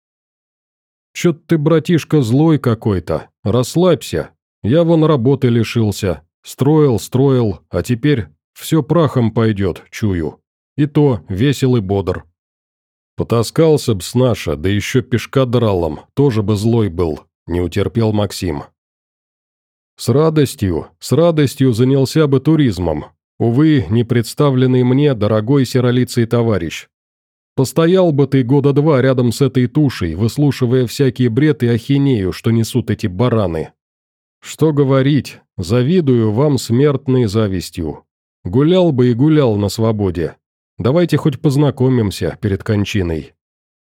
«Чё ты, братишка, злой какой-то? Расслабься. Я вон работы лишился. Строил, строил, а теперь все прахом пойдет, чую. И то весел и бодр». «Потаскался б с наша, да еще пешка дралом, тоже бы злой был», – не утерпел Максим. «С радостью, с радостью занялся бы туризмом. Увы, не представленный мне, дорогой серолицый товарищ. Постоял бы ты года два рядом с этой тушей, выслушивая всякие бред и ахинею, что несут эти бараны. Что говорить, завидую вам смертной завистью. Гулял бы и гулял на свободе. Давайте хоть познакомимся перед кончиной».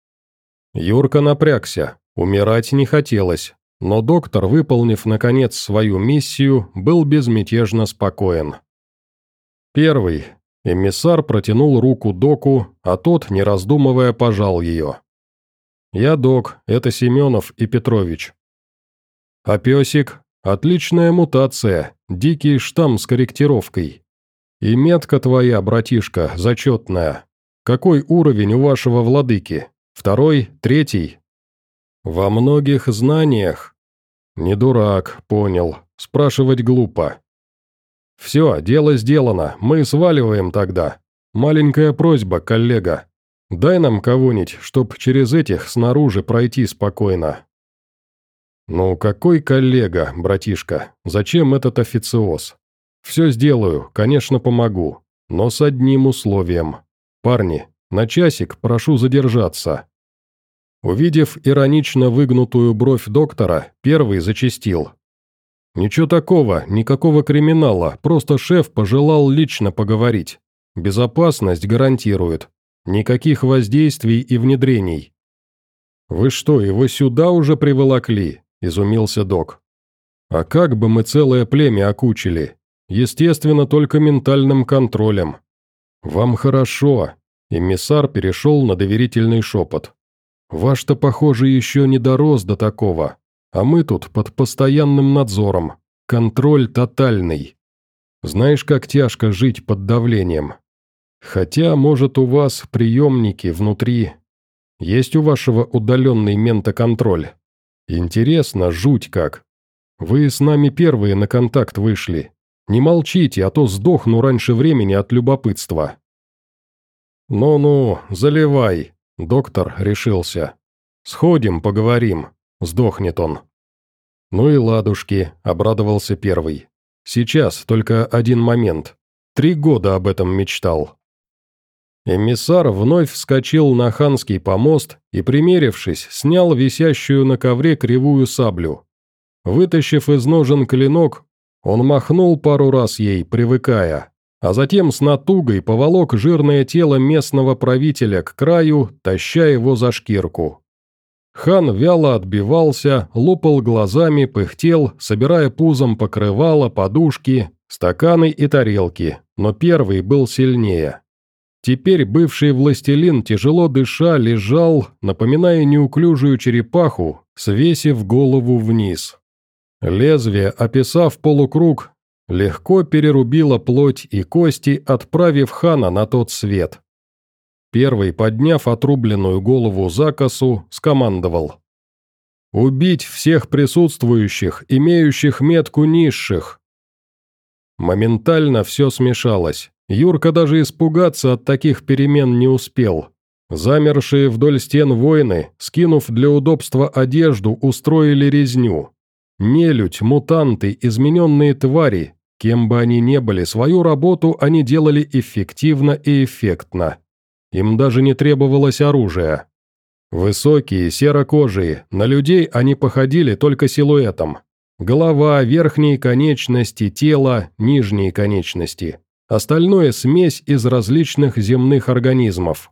Юрка напрягся, умирать не хотелось, но доктор, выполнив наконец свою миссию, был безмятежно спокоен. Первый. Эмиссар протянул руку доку, а тот, не раздумывая, пожал ее. «Я док, это Семенов и Петрович». «А песик? Отличная мутация, дикий штамм с корректировкой. И метка твоя, братишка, зачетная. Какой уровень у вашего владыки? Второй? Третий?» «Во многих знаниях». «Не дурак, понял. Спрашивать глупо». «Все, дело сделано, мы сваливаем тогда. Маленькая просьба, коллега. Дай нам кого-нибудь, чтоб через этих снаружи пройти спокойно». «Ну, какой коллега, братишка? Зачем этот официоз? Все сделаю, конечно, помогу, но с одним условием. Парни, на часик прошу задержаться». Увидев иронично выгнутую бровь доктора, первый зачастил. «Ничего такого, никакого криминала, просто шеф пожелал лично поговорить. Безопасность гарантирует. Никаких воздействий и внедрений». «Вы что, его сюда уже приволокли?» – изумился док. «А как бы мы целое племя окучили? Естественно, только ментальным контролем». «Вам хорошо», – эмиссар перешел на доверительный шепот. «Ваш-то, похоже, еще не дорос до такого. А мы тут под постоянным надзором. Контроль тотальный. Знаешь, как тяжко жить под давлением? Хотя, может, у вас приемники внутри. Есть у вашего удаленный ментоконтроль? Интересно, жуть как. Вы с нами первые на контакт вышли. Не молчите, а то сдохну раньше времени от любопытства». «Ну-ну, заливай», — доктор решился. «Сходим, поговорим». Сдохнет он. «Ну и ладушки», — обрадовался первый. «Сейчас только один момент. Три года об этом мечтал». Эмиссар вновь вскочил на ханский помост и, примерившись, снял висящую на ковре кривую саблю. Вытащив из ножен клинок, он махнул пару раз ей, привыкая, а затем с натугой поволок жирное тело местного правителя к краю, таща его за шкирку. Хан вяло отбивался, лупал глазами, пыхтел, собирая пузом покрывало, подушки, стаканы и тарелки, но первый был сильнее. Теперь бывший властелин, тяжело дыша, лежал, напоминая неуклюжую черепаху, свесив голову вниз. Лезвие, описав полукруг, легко перерубило плоть и кости, отправив хана на тот свет. Первый, подняв отрубленную голову за косу, скомандовал: «Убить всех присутствующих, имеющих метку низших!» Моментально все смешалось. Юрка даже испугаться от таких перемен не успел. Замершие вдоль стен воины, скинув для удобства одежду, устроили резню. Нелюдь, мутанты, измененные твари, кем бы они ни были, свою работу они делали эффективно и эффектно. Им даже не требовалось оружия. Высокие, серокожие, на людей они походили только силуэтом. Голова, верхние конечности, тело, нижние конечности. Остальное смесь из различных земных организмов.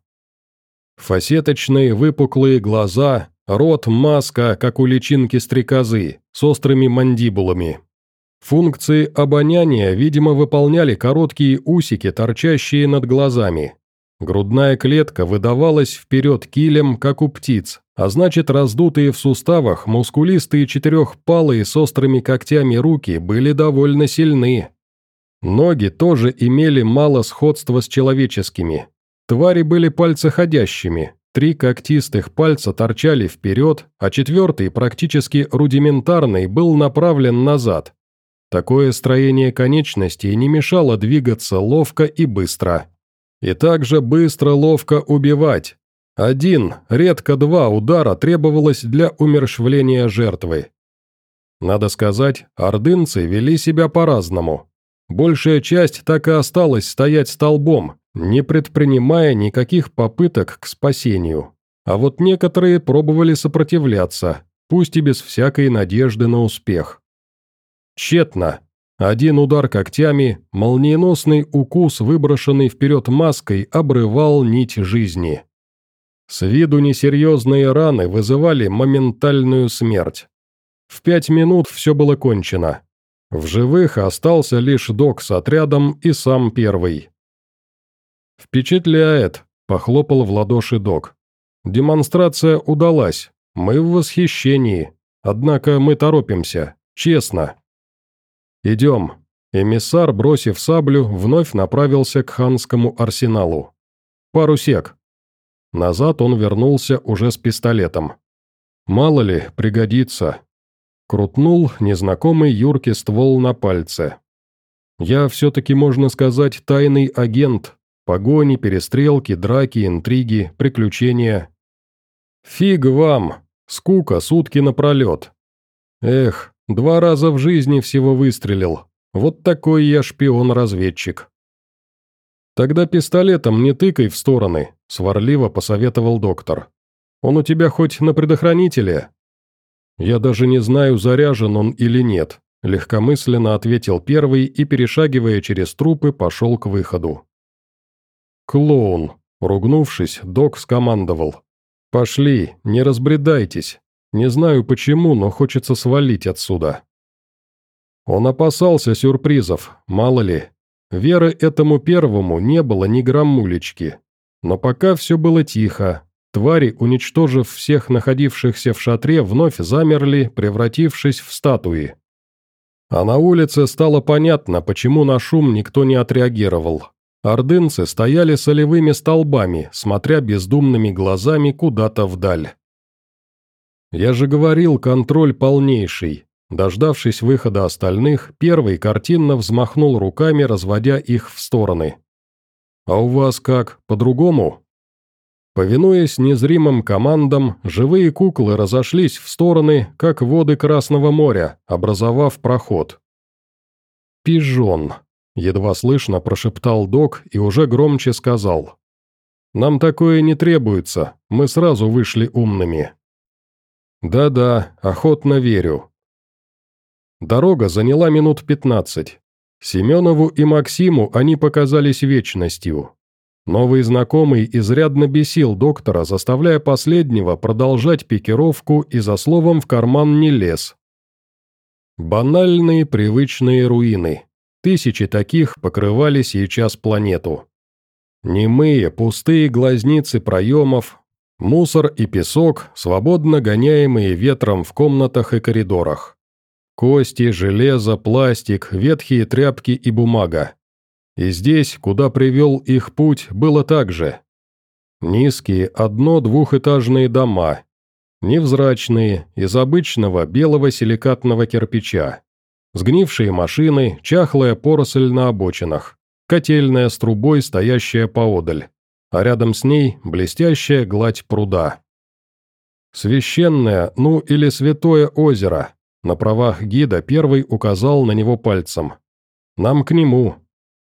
Фасеточные выпуклые глаза, рот, маска, как у личинки-стрекозы, с острыми мандибулами. Функции обоняния, видимо, выполняли короткие усики, торчащие над глазами. Грудная клетка выдавалась вперед килем, как у птиц, а значит, раздутые в суставах, мускулистые четырехпалые с острыми когтями руки были довольно сильны. Ноги тоже имели мало сходства с человеческими. Твари были пальцеходящими, три когтистых пальца торчали вперед, а четвертый, практически рудиментарный, был направлен назад. Такое строение конечностей не мешало двигаться ловко и быстро. И также быстро-ловко убивать. Один, редко два удара требовалось для умерщвления жертвы. Надо сказать, ордынцы вели себя по-разному. Большая часть так и осталась стоять столбом, не предпринимая никаких попыток к спасению. А вот некоторые пробовали сопротивляться, пусть и без всякой надежды на успех. Тщетно. Один удар когтями, молниеносный укус, выброшенный вперед маской, обрывал нить жизни. С виду несерьезные раны вызывали моментальную смерть. В пять минут все было кончено. В живых остался лишь док с отрядом и сам первый. «Впечатляет», – похлопал в ладоши док. «Демонстрация удалась. Мы в восхищении. Однако мы торопимся. Честно». «Идем». Эмиссар, бросив саблю, вновь направился к ханскому арсеналу. «Пару сек». Назад он вернулся уже с пистолетом. «Мало ли, пригодится». Крутнул незнакомый Юрке ствол на пальце. «Я все-таки, можно сказать, тайный агент. Погони, перестрелки, драки, интриги, приключения». «Фиг вам! Скука, сутки напролет. Эх, два раза в жизни всего выстрелил. Вот такой я шпион-разведчик». «Тогда пистолетом не тыкай в стороны», — сварливо посоветовал доктор. «Он у тебя хоть на предохранителе?» «Я даже не знаю, заряжен он или нет», — легкомысленно ответил первый и, перешагивая через трупы, пошел к выходу. «Клоун», — ругнувшись, док скомандовал. «Пошли, не разбредайтесь. Не знаю почему, но хочется свалить отсюда». Он опасался сюрпризов, мало ли. Веры этому первому не было ни граммулечки. Но пока все было тихо. Твари, уничтожив всех находившихся в шатре, вновь замерли, превратившись в статуи. А на улице стало понятно, почему на шум никто не отреагировал. Ордынцы стояли солевыми столбами, смотря бездумными глазами куда-то вдаль. «Я же говорил, контроль полнейший». Дождавшись выхода остальных, первый картинно взмахнул руками, разводя их в стороны. «А у вас как, по-другому?» Повинуясь незримым командам, живые куклы разошлись в стороны, как воды Красного моря, образовав проход. «Пижон», — едва слышно прошептал док и уже громче сказал. Нам такое не требуется, мы сразу вышли умными». «Да-да, охотно верю». Дорога заняла минут пятнадцать. Семенову и Максиму они показались вечностью. Новый знакомый изрядно бесил доктора, заставляя последнего продолжать пикировку и за словом в карман не лез. Банальные привычные руины. Тысячи таких покрывали сейчас планету. Немые, пустые глазницы проемов, мусор и песок, свободно гоняемые ветром в комнатах и коридорах. Кости, железо, пластик, ветхие тряпки и бумага. И здесь, куда привел их путь, было так же. Низкие одно-двухэтажные дома, невзрачные, из обычного белого силикатного кирпича. Сгнившие машины, чахлая поросль на обочинах, котельная с трубой, стоящая поодаль, а рядом с ней блестящая гладь пруда. Священное, ну или святое озеро. На правах гида первый указал на него пальцем. «Нам к нему».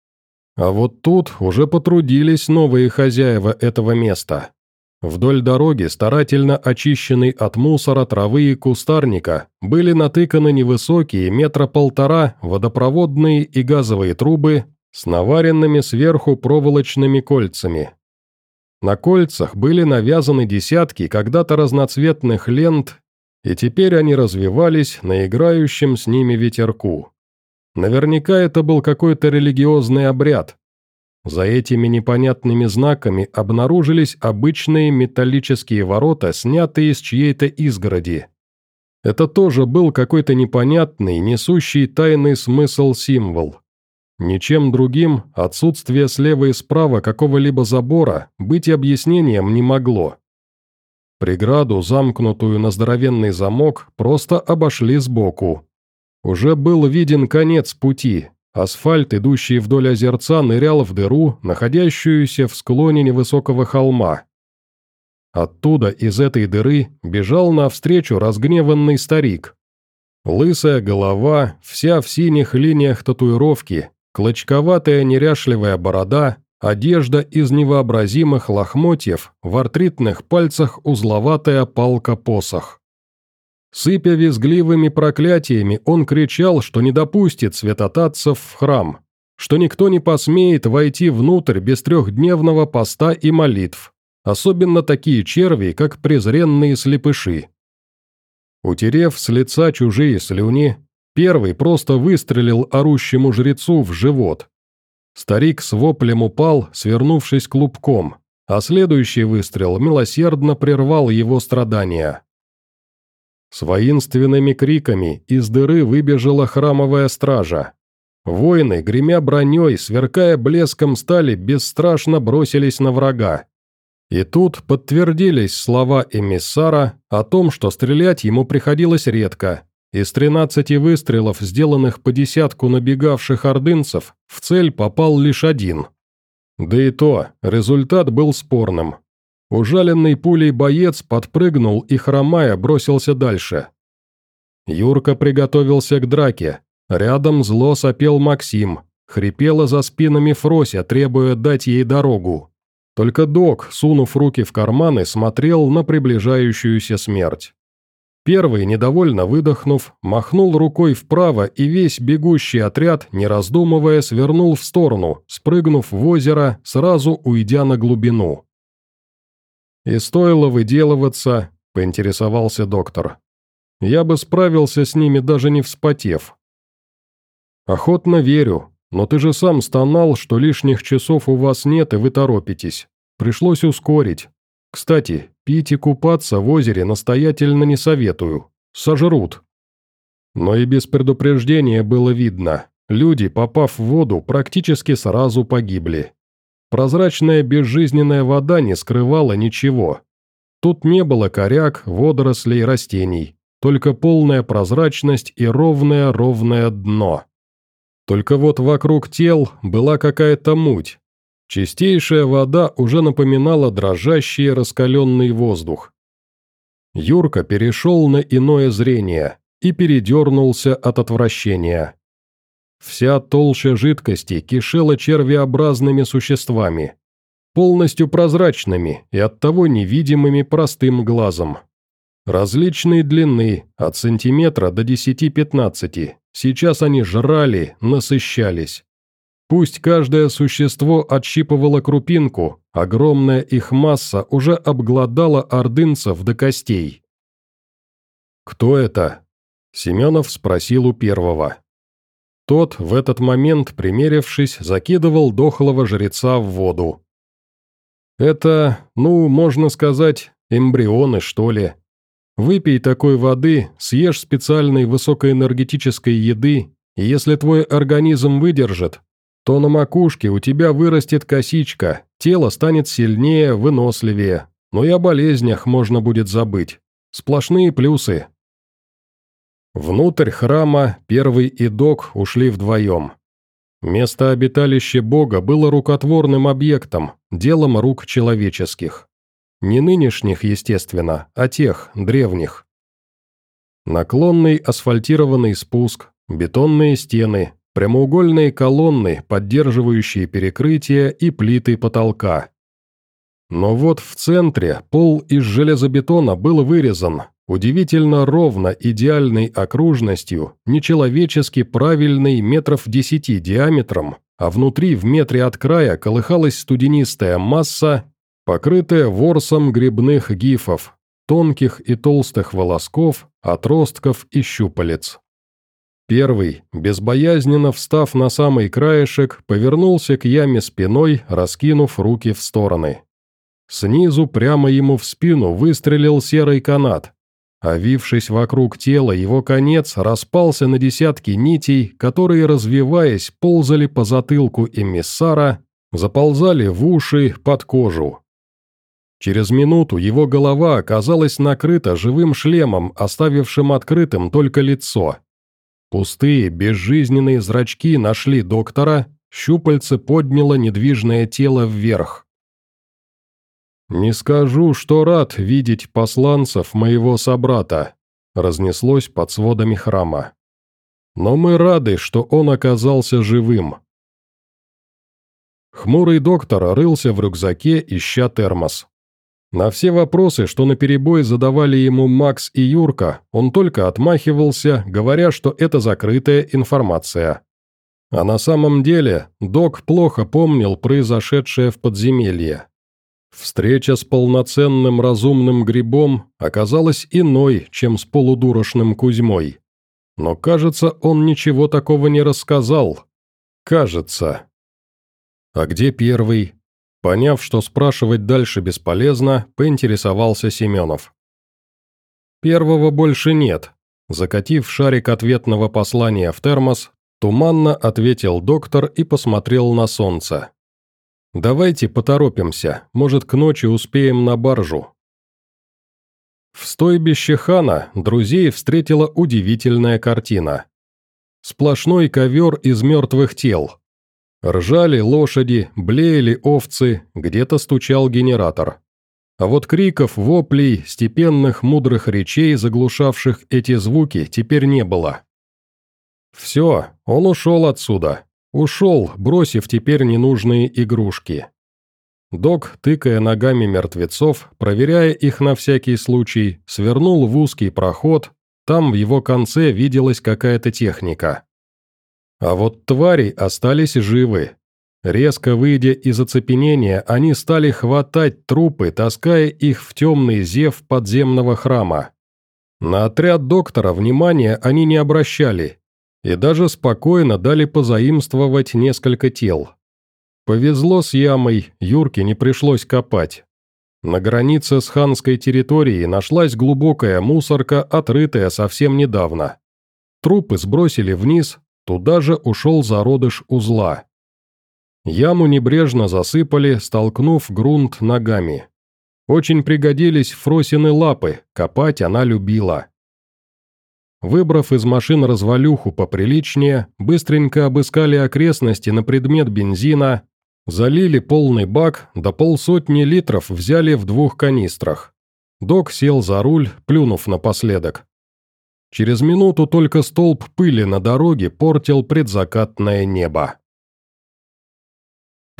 А вот тут уже потрудились новые хозяева этого места. Вдоль дороги, старательно очищенной от мусора, травы и кустарника, были натыканы невысокие метра полтора водопроводные и газовые трубы с наваренными сверху проволочными кольцами. На кольцах были навязаны десятки когда-то разноцветных лент, и теперь они развивались на играющем с ними ветерку. Наверняка это был какой-то религиозный обряд. За этими непонятными знаками обнаружились обычные металлические ворота, снятые с чьей-то изгороди. Это тоже был какой-то непонятный, несущий тайный смысл символ. Ничем другим отсутствие слева и справа какого-либо забора быть объяснением не могло. Преграду, замкнутую на здоровенный замок, просто обошли сбоку. Уже был виден конец пути. Асфальт, идущий вдоль озерца, нырял в дыру, находящуюся в склоне невысокого холма. Оттуда, из этой дыры, бежал навстречу разгневанный старик. Лысая голова, вся в синих линиях татуировки, клочковатая неряшливая борода, одежда из невообразимых лохмотьев, в артритных пальцах узловатая палка-посох. Сыпя визгливыми проклятиями, он кричал, что не допустит святотатцев в храм, что никто не посмеет войти внутрь без трехдневного поста и молитв, особенно такие черви, как презренные слепыши. Утерев с лица чужие слюни, первый просто выстрелил орущему жрецу в живот. Старик с воплем упал, свернувшись клубком, а следующий выстрел милосердно прервал его страдания. С воинственными криками из дыры выбежала храмовая стража. Воины, гремя броней, сверкая блеском стали, бесстрашно бросились на врага. И тут подтвердились слова эмиссара о том, что стрелять ему приходилось редко. Из тринадцати выстрелов, сделанных по десятку набегавших ордынцев, в цель попал лишь один. Да и то, результат был спорным. Ужаленный пулей боец подпрыгнул и, хромая, бросился дальше. Юрка приготовился к драке. Рядом зло сопел Максим. Хрипела за спинами Фрося, требуя дать ей дорогу. Только док, сунув руки в карманы, смотрел на приближающуюся смерть. Первый, недовольно выдохнув, махнул рукой вправо, и весь бегущий отряд, не раздумывая, свернул в сторону, спрыгнув в озеро, сразу уйдя на глубину. «И стоило выделываться», — поинтересовался доктор. «Я бы справился с ними, даже не вспотев». «Охотно верю, но ты же сам стонал, что лишних часов у вас нет и вы торопитесь. Пришлось ускорить. Кстати, пить и купаться в озере настоятельно не советую. Сожрут». Но и без предупреждения было видно. Люди, попав в воду, практически сразу погибли. Прозрачная безжизненная вода не скрывала ничего. Тут не было коряк, водорослей, растений. Только полная прозрачность и ровное-ровное дно. Только вот вокруг тел была какая-то муть. Чистейшая вода уже напоминала дрожащий раскаленный воздух. Юрка перешел на иное зрение и передернулся от отвращения. Вся толща жидкости кишела червеобразными существами. полностью прозрачными и оттого невидимыми простым глазом. Различной длины, от сантиметра до десяти-пятнадцати, сейчас они жрали, насыщались. Пусть каждое существо отщипывало крупинку, огромная их масса уже обглодала ордынцев до костей. «Кто это?» – Семенов спросил у первого. Тот, в этот момент, примерившись, закидывал дохлого жреца в воду. «Это, ну, можно сказать, эмбрионы, что ли. Выпей такой воды, съешь специальной высокоэнергетической еды, и если твой организм выдержит, то на макушке у тебя вырастет косичка, тело станет сильнее, выносливее, но и о болезнях можно будет забыть. Сплошные плюсы». Внутрь храма первый и Док ушли вдвоем. Место обиталища Бога было рукотворным объектом, делом рук человеческих. Не нынешних, естественно, а тех, древних. Наклонный асфальтированный спуск, бетонные стены, прямоугольные колонны, поддерживающие перекрытия и плиты потолка. Но вот в центре пол из железобетона был вырезан, удивительно ровно идеальной окружностью, нечеловечески правильной метров десяти диаметром, а внутри в метре от края колыхалась студенистая масса, покрытая ворсом грибных гифов, тонких и толстых волосков, отростков и щупалец. Первый, безбоязненно встав на самый краешек, повернулся к яме спиной, раскинув руки в стороны. Снизу прямо ему в спину выстрелил серый канат. Овившись вокруг тела, его конец распался на десятки нитей, которые, развиваясь, ползали по затылку эмиссара, заползали в уши, под кожу. Через минуту его голова оказалась накрыта живым шлемом, оставившим открытым только лицо. Пустые, безжизненные зрачки нашли доктора, щупальце подняло недвижное тело вверх. «Не скажу, что рад видеть посланцев моего собрата», разнеслось под сводами храма. «Но мы рады, что он оказался живым». Хмурый доктор рылся в рюкзаке, ища термос. На все вопросы, что наперебой задавали ему Макс и Юрка, он только отмахивался, говоря, что это закрытая информация. А на самом деле док плохо помнил произошедшее в подземелье. Встреча с полноценным разумным грибом оказалась иной, чем с полудурочным Кузьмой. Но, кажется, он ничего такого не рассказал. Кажется. А где первый? Поняв, что спрашивать дальше бесполезно, поинтересовался Семенов. «Первого больше нет», – закатив шарик ответного послания в термос, туманно ответил доктор и посмотрел на солнце. «Давайте поторопимся, может, к ночи успеем на баржу». В стойбище хана друзей встретила удивительная картина. Сплошной ковер из мертвых тел. Ржали лошади, блеяли овцы, где-то стучал генератор. А вот криков, воплей, степенных мудрых речей, заглушавших эти звуки, теперь не было. Все, он ушел отсюда. Ушел, бросив теперь ненужные игрушки. Док, тыкая ногами мертвецов, проверяя их на всякий случай, свернул в узкий проход, там в его конце виделась какая-то техника. А вот твари остались живы. Резко выйдя из оцепенения, они стали хватать трупы, таская их в темный зев подземного храма. На отряд доктора внимания они не обращали и даже спокойно дали позаимствовать несколько тел. Повезло с ямой, Юрке не пришлось копать. На границе с ханской территорией нашлась глубокая мусорка, отрытая совсем недавно. Трупы сбросили вниз, туда же ушел зародыш узла. Яму небрежно засыпали, столкнув грунт ногами. Очень пригодились Фросины лапы, копать она любила. Выбрав из машин развалюху поприличнее, быстренько обыскали окрестности на предмет бензина, залили полный бак, да полсотни литров взяли в двух канистрах. Док сел за руль, плюнув напоследок. Через минуту только столб пыли на дороге портил предзакатное небо.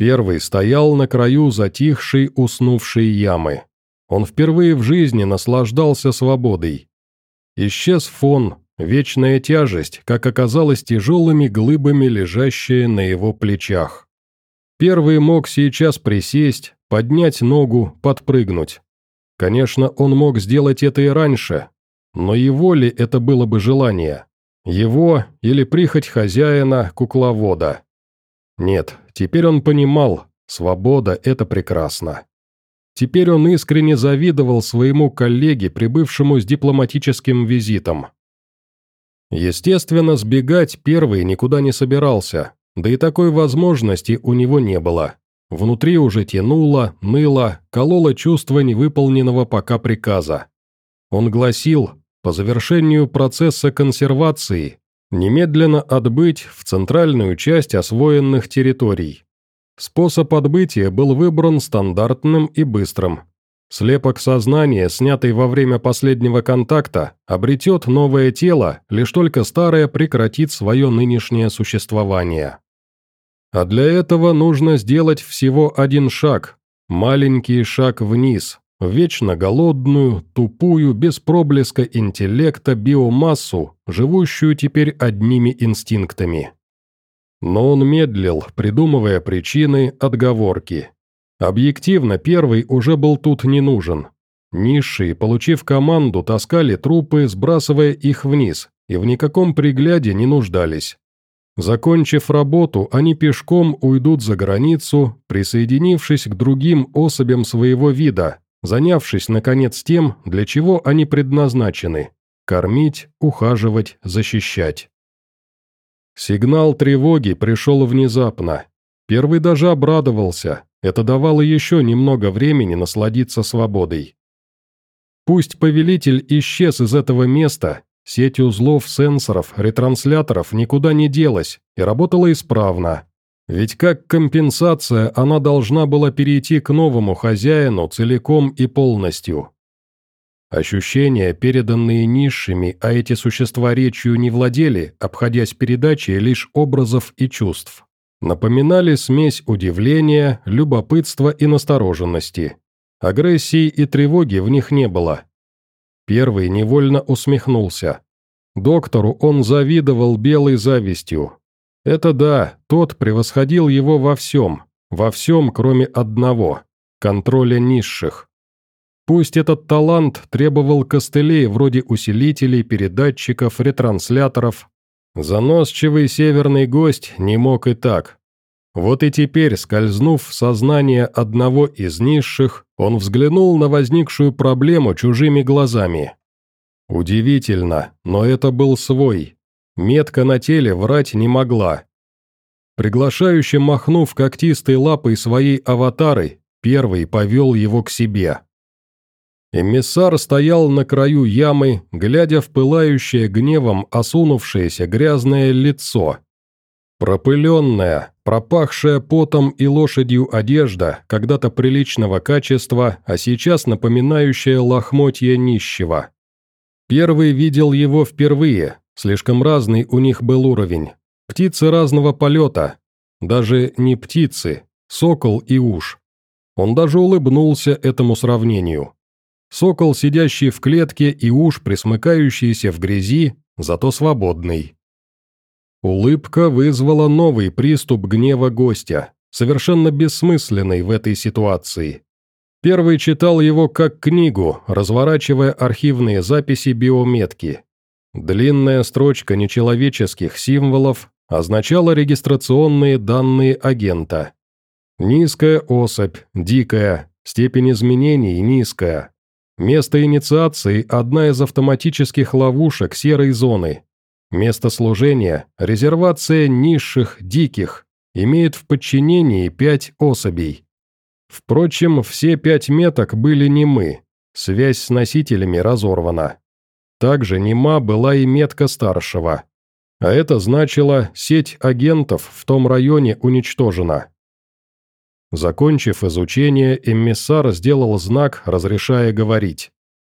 Первый стоял на краю затихшей, уснувшей ямы. Он впервые в жизни наслаждался свободой. Исчез фон, вечная тяжесть, как оказалось, тяжелыми глыбами, лежащая на его плечах. Первый мог сейчас присесть, поднять ногу, подпрыгнуть. Конечно, он мог сделать это и раньше, но его ли это было бы желание? Его или прихоть хозяина, кукловода? Нет, теперь он понимал, свобода – это прекрасно. Теперь он искренне завидовал своему коллеге, прибывшему с дипломатическим визитом. Естественно, сбегать первый никуда не собирался, да и такой возможности у него не было. Внутри уже тянуло, ныло, кололо чувство невыполненного пока приказа. Он гласил, по завершению процесса консервации, немедленно отбыть в центральную часть освоенных территорий. Способ отбытия был выбран стандартным и быстрым. Слепок сознания, снятый во время последнего контакта, обретет новое тело, лишь только старое прекратит свое нынешнее существование. А для этого нужно сделать всего один шаг, маленький шаг вниз, в вечно голодную, тупую, без проблеска интеллекта биомассу, живущую теперь одними инстинктами. Но он медлил, придумывая причины, отговорки. Объективно, первый уже был тут не нужен. Низшие, получив команду, таскали трупы, сбрасывая их вниз, и в никаком пригляде не нуждались. Закончив работу, они пешком уйдут за границу, присоединившись к другим особям своего вида, занявшись, наконец, тем, для чего они предназначены – кормить, ухаживать, защищать. Сигнал тревоги пришел внезапно. Первый даже обрадовался, это давало еще немного времени насладиться свободой. Пусть повелитель исчез из этого места, сеть узлов, сенсоров, ретрансляторов никуда не делась и работала исправно. Ведь как компенсация она должна была перейти к новому хозяину целиком и полностью. Ощущения, переданные низшими, а эти существа речью не владели, обходясь передачей лишь образов и чувств, напоминали смесь удивления, любопытства и настороженности. Агрессии и тревоги в них не было. Первый невольно усмехнулся. Доктору он завидовал белой завистью. Это да, тот превосходил его во всем, во всем, кроме одного – контроля низших. Пусть этот талант требовал костылей вроде усилителей, передатчиков, ретрансляторов. Заносчивый северный гость не мог и так. Вот и теперь, скользнув в сознание одного из низших, он взглянул на возникшую проблему чужими глазами. Удивительно, но это был свой. Метка на теле врать не могла. Приглашающе махнув когтистой лапой своей аватары, первый повел его к себе. Эмиссар стоял на краю ямы, глядя в пылающее гневом осунувшееся грязное лицо. Пропыленная, пропахшая потом и лошадью одежда, когда-то приличного качества, а сейчас напоминающая лохмотья нищего. Первый видел его впервые, слишком разный у них был уровень. Птицы разного полета, даже не птицы, сокол и уж. Он даже улыбнулся этому сравнению. Сокол, сидящий в клетке, и уж присмыкающийся в грязи, зато свободный. Улыбка вызвала новый приступ гнева гостя, совершенно бессмысленный в этой ситуации. Первый читал его как книгу, разворачивая архивные записи биометки. Длинная строчка нечеловеческих символов означала регистрационные данные агента. Низкая особь, дикая, степень изменений низкая. Место инициации – одна из автоматических ловушек серой зоны. Место служения – резервация низших, диких, имеет в подчинении пять особей. Впрочем, все пять меток были немы, связь с носителями разорвана. Также нема была и метка старшего. А это значило, сеть агентов в том районе уничтожена. Закончив изучение, эмиссар сделал знак, разрешая говорить.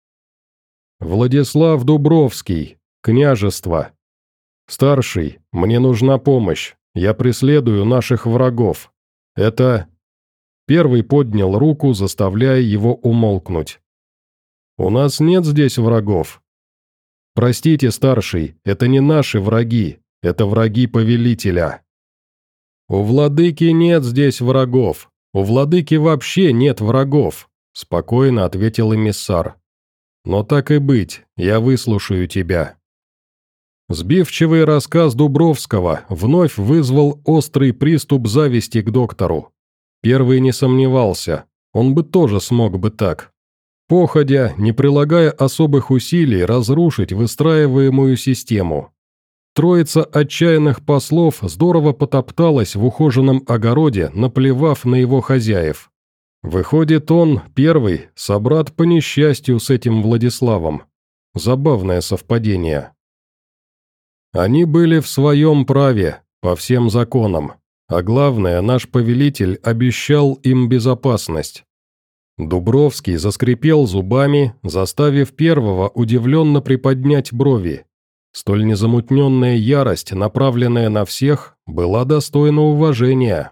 «Владислав Дубровский, княжество. Старший, мне нужна помощь, я преследую наших врагов. Это...» Первый поднял руку, заставляя его умолкнуть. «У нас нет здесь врагов». «Простите, старший, это не наши враги, это враги повелителя». «У владыки нет здесь врагов, у владыки вообще нет врагов», — спокойно ответил эмиссар. «Но так и быть, я выслушаю тебя». Сбивчивый рассказ Дубровского вновь вызвал острый приступ зависти к доктору. Первый не сомневался, он бы тоже смог бы так. Походя, не прилагая особых усилий, разрушить выстраиваемую систему. Троица отчаянных послов здорово потопталась в ухоженном огороде, наплевав на его хозяев. Выходит, он, первый, собрат по несчастью с этим Владиславом. Забавное совпадение. Они были в своем праве, по всем законам, а главное, наш повелитель обещал им безопасность. Дубровский заскрипел зубами, заставив первого удивленно приподнять брови. Столь незамутненная ярость, направленная на всех, была достойна уважения.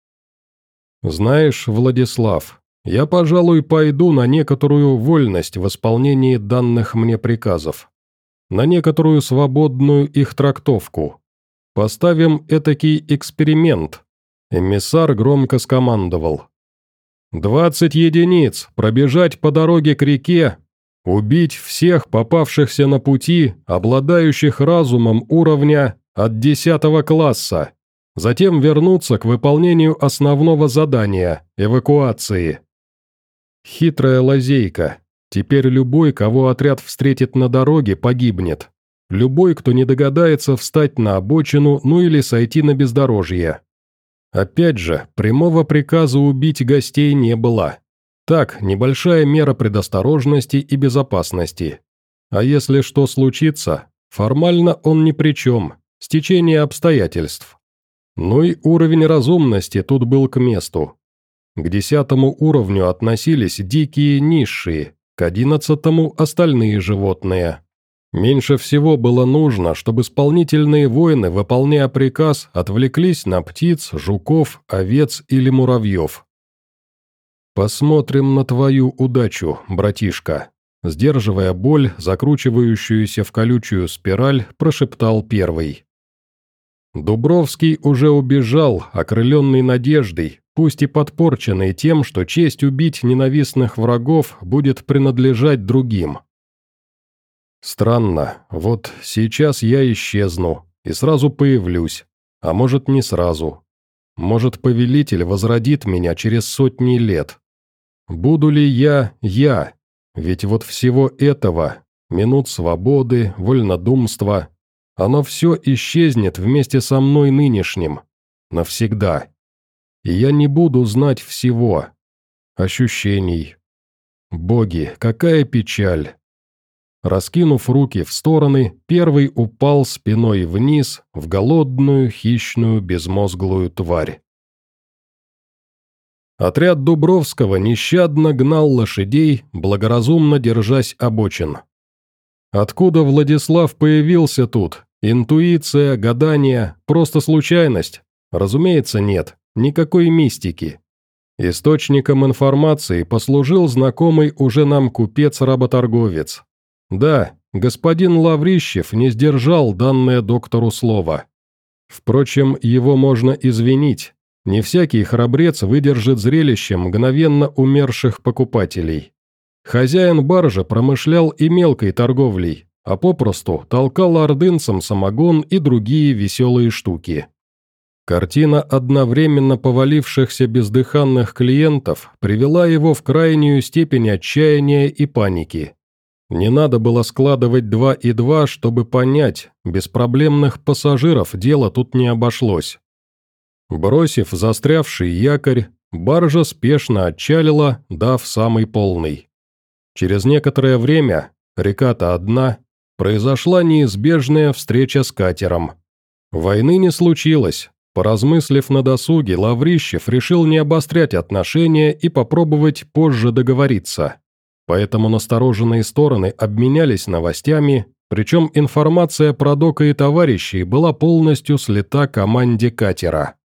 «Знаешь, Владислав, я, пожалуй, пойду на некоторую вольность в исполнении данных мне приказов. На некоторую свободную их трактовку. Поставим этакий эксперимент». Эмиссар громко скомандовал. «Двадцать единиц, пробежать по дороге к реке, убить всех попавшихся на пути, обладающих разумом уровня от десятого класса, затем вернуться к выполнению основного задания – эвакуации». Хитрая лазейка. Теперь любой, кого отряд встретит на дороге, погибнет. Любой, кто не догадается встать на обочину, ну или сойти на бездорожье. Опять же, прямого приказа убить гостей не было. Так, небольшая мера предосторожности и безопасности. А если что случится, формально он ни при чем, стечение обстоятельств. Ну и уровень разумности тут был к месту. К десятому уровню относились дикие низшие, к одиннадцатому – остальные животные. Меньше всего было нужно, чтобы исполнительные воины, выполняя приказ, отвлеклись на птиц, жуков, овец или муравьев. «Посмотрим на твою удачу, братишка», – сдерживая боль, закручивающуюся в колючую спираль, прошептал первый. Дубровский уже убежал, окрыленный надеждой, пусть и подпорченный тем, что честь убить ненавистных врагов будет принадлежать другим. Странно, вот сейчас я исчезну и сразу появлюсь, а может не сразу. Может, повелитель возродит меня через сотни лет. Буду ли я я? Ведь вот всего этого, минут свободы, вольнодумства, оно все исчезнет вместе со мной нынешним, навсегда. И я не буду знать всего, ощущений. Боги, какая печаль! Раскинув руки в стороны, первый упал спиной вниз в голодную, хищную, безмозглую тварь. Отряд Дубровского нещадно гнал лошадей, благоразумно держась обочин. Откуда Владислав появился тут? Интуиция, гадание, просто случайность? Разумеется, нет, никакой мистики. Источником информации послужил знакомый уже нам купец-работорговец. Да, господин Лаврищев не сдержал данное доктору слово. Впрочем, его можно извинить. Не всякий храбрец выдержит зрелище мгновенно умерших покупателей. Хозяин баржи промышлял и мелкой торговлей, а попросту толкал ордынцам самогон и другие веселые штуки. Картина одновременно повалившихся бездыханных клиентов привела его в крайнюю степень отчаяния и паники. Не надо было складывать два и два, чтобы понять, без проблемных пассажиров дело тут не обошлось. Бросив застрявший якорь, баржа спешно отчалила, дав самый полный. Через некоторое время, река-то одна, произошла неизбежная встреча с катером. Войны не случилось. Поразмыслив на досуге, Лаврищев решил не обострять отношения и попробовать позже договориться. Поэтому настороженные стороны обменялись новостями, причем информация про Дока и товарищей была полностью слита команде катера.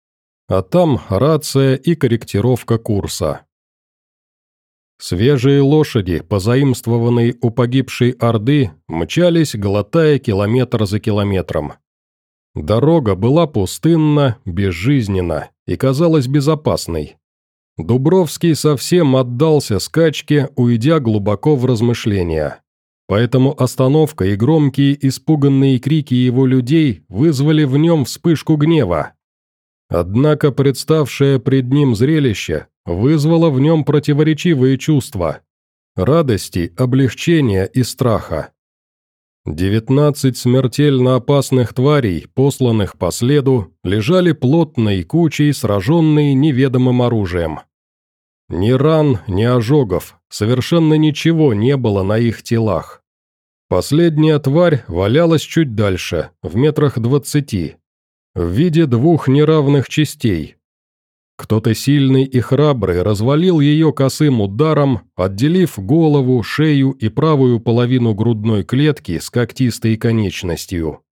а там рация и корректировка курса. Свежие лошади, позаимствованные у погибшей Орды, мчались, глотая километр за километром. Дорога была пустынна, безжизненна и казалась безопасной. Дубровский совсем отдался скачке, уйдя глубоко в размышления. Поэтому остановка и громкие испуганные крики его людей вызвали в нем вспышку гнева. Однако представшее пред ним зрелище вызвало в нем противоречивые чувства – радости, облегчения и страха. Девятнадцать смертельно опасных тварей, посланных по следу, лежали плотной кучей, сраженные неведомым оружием. Ни ран, ни ожогов, совершенно ничего не было на их телах. Последняя тварь валялась чуть дальше, в метрах двадцати, в виде двух неравных частей. Кто-то сильный и храбрый развалил ее косым ударом, отделив голову, шею и правую половину грудной клетки с когтистой конечностью.